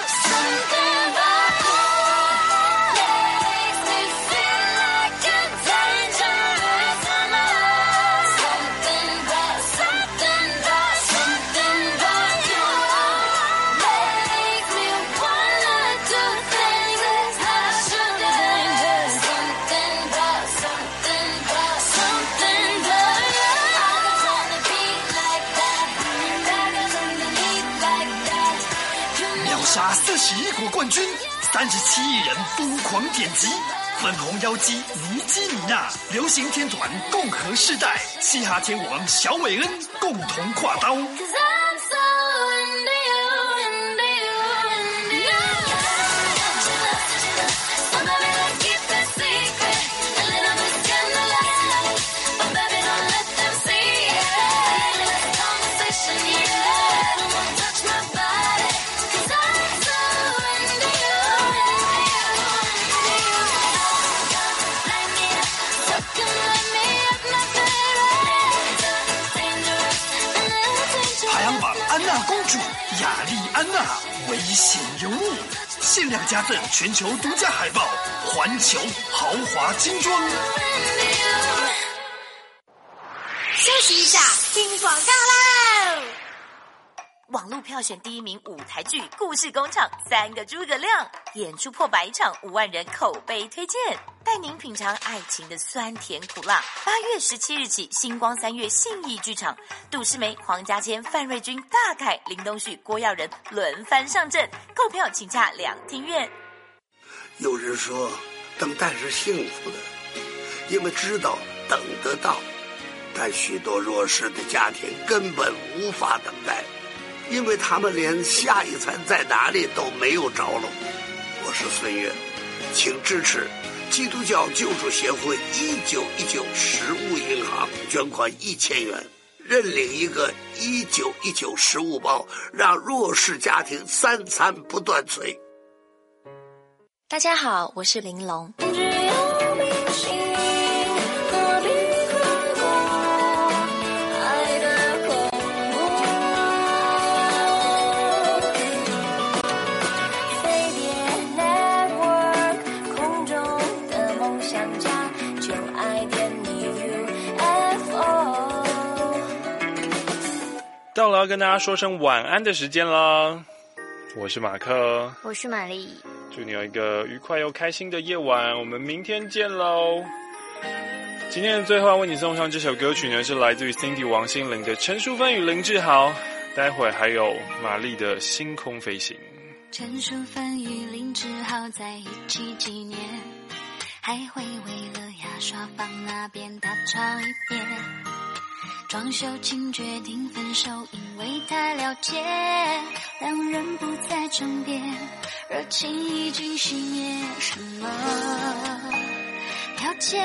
杀41国冠军，37亿人疯狂点击，粉红妖姬尼基尼娜，流行天团共和世代，嘻哈天王小韦恩共同跨刀。公主雅丽安娜危险尤物，限量加赠全球独家海报，环球豪华精装。 休息一下，听广告喽！网络票选第1名舞台剧《故事工厂》3个诸葛亮演出破100场，5万人口碑推荐，带您品尝爱情的酸甜苦辣。8月17日起，星光3月信义剧场，杜诗梅、黄家千、范瑞君、大凯、林东旭、郭耀仁轮番上阵，购票请洽两厅院。 有人说，等待是幸福的，因为知道等得到，但许多弱势的家庭根本无法等待。因为他们连下一餐在哪里都没有着落。我是孙越，请支持基督教救助协会1919食物银行捐款1000元，认领一个1919食物包，让弱势家庭3餐不断炊。 大家好，我是玲珑。 到了要跟大家说声晚安的时间啦！我是马克， 我是玛丽， 祝你有一个愉快又开心的夜晚，我们明天见喽！今天的最后要为你送上这首歌曲呢，是来自于 Cindy 王心凌的陈淑芬与林志豪，待会还有玛丽的星空飞行。 陈淑芬与林志豪在一起几年，还会为了牙刷放那边大吵一遍，装修前决定分手，因为太了解，两人不再争辩，热情已经熄灭，什么条件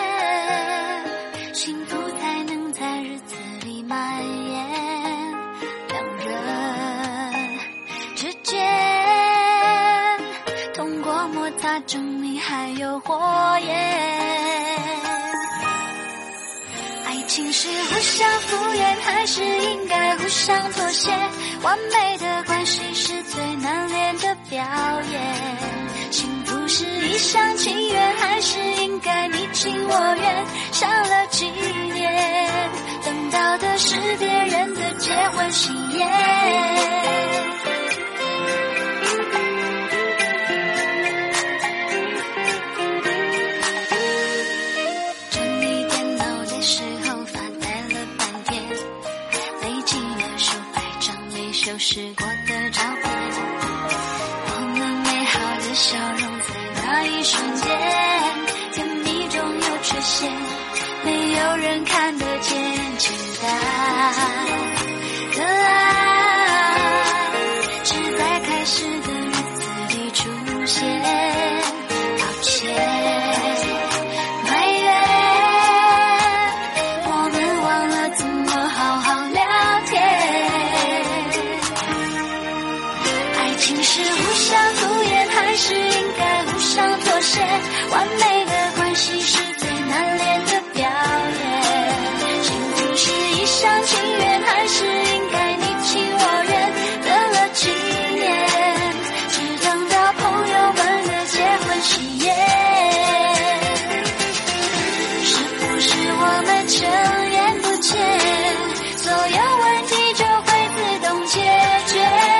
幸福才能在日子里蔓延，两人之间通过摩擦证明还有火焰。爱情是互相敷衍，还是应该互相妥协？完美的关系是最难练的表演。幸福是一厢情愿，还是应该你情我愿？想了几年，等到的是别人的结婚喜宴。修饰过的照片，我们美好的笑容在那一瞬间，甜蜜中有缺陷，没有人看得见。 大的爱，只在开始的日子里出现。抱歉，埋怨，我们忘了怎么好好聊天。爱情是互相敷衍，还是应该互相妥协？完美的关系是最难练的表演。幸福是一厢情愿，还是应该你情我愿？等了几年，只等到朋友们的结婚喜宴。是不是我们睁眼不见，所有问题就会自动解决？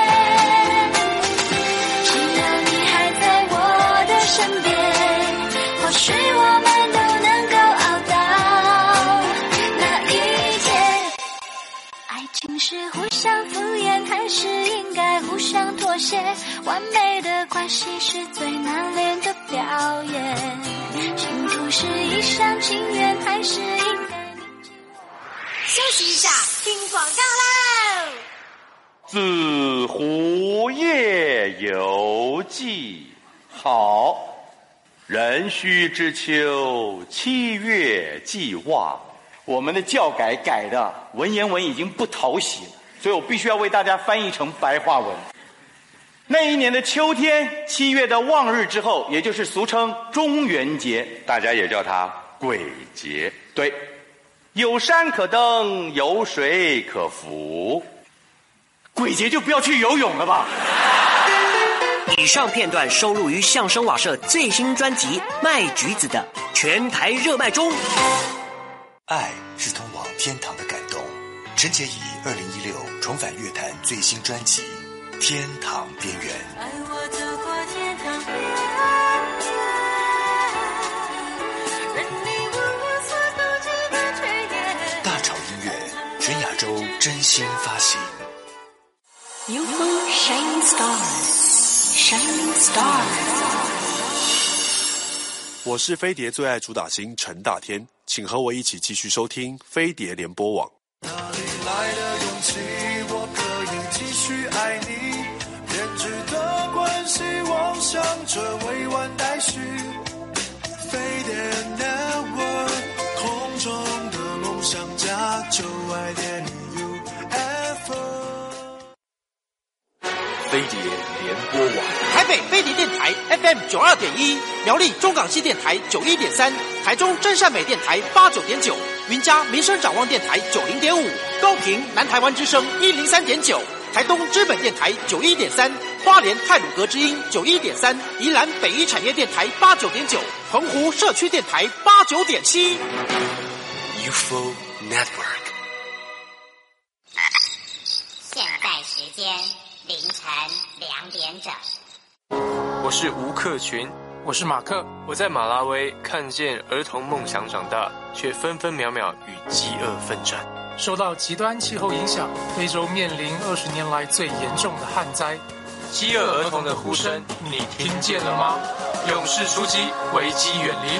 只要你还在我的身边，或许我们都能够熬到那一天。爱情是互相敷衍，还是应该互相妥协？完美的关系是最难练的表演。幸福是一厢情愿，还是应该休息一下，听广告喽。 自湖夜游记，好。壬戌之秋，7月既望。我们的教改改的文言文已经不讨喜了，所以我必须要为大家翻译成白话文。那一年的秋天，7月的望日之后，也就是俗称中元节，大家也叫它鬼节。对，有山可登，有水可浮。鬼节就不要去游泳了吧。 以上片段收录于相声瓦舍最新专辑《卖橘子的》，全台热卖中。 爱是通往天堂的感动。陈洁仪2016重返乐坛最新专辑《天堂边缘》。 爱我走过天堂边缘，任你问我所不知的推演。 大潮音乐全亚洲真心发行。 You are shining stars.Shining Star。 我是飞碟最爱主打星陈大天，请和我一起继续收听飞碟联播网。 哪里来的勇气，我可以继续爱你，编织的关系妄想着未完待续。飞碟 Network 空中的梦想家，就爱点你 UFO。 飞碟联播网， 台北飞碟电台 FM 92.1，苗栗中港西电台91.3，台中真善美电台89.9，云嘉民生展望电台90.5，高屏南台湾之声103.9，台东知本电台91.3，花莲太鲁阁之音91.3，宜兰北一产业电台89.9，澎湖社区电台89.7。 UFO Network。 现在时间凌晨2点整。 我是吴克群，我是马克。我在马拉维看见儿童梦想长大，却分分秒秒与饥饿奋战。 受到极端气候影响，非洲面临20年来最严重的旱灾。 饥饿儿童的呼声，你听见了吗？勇士出击，危机远离。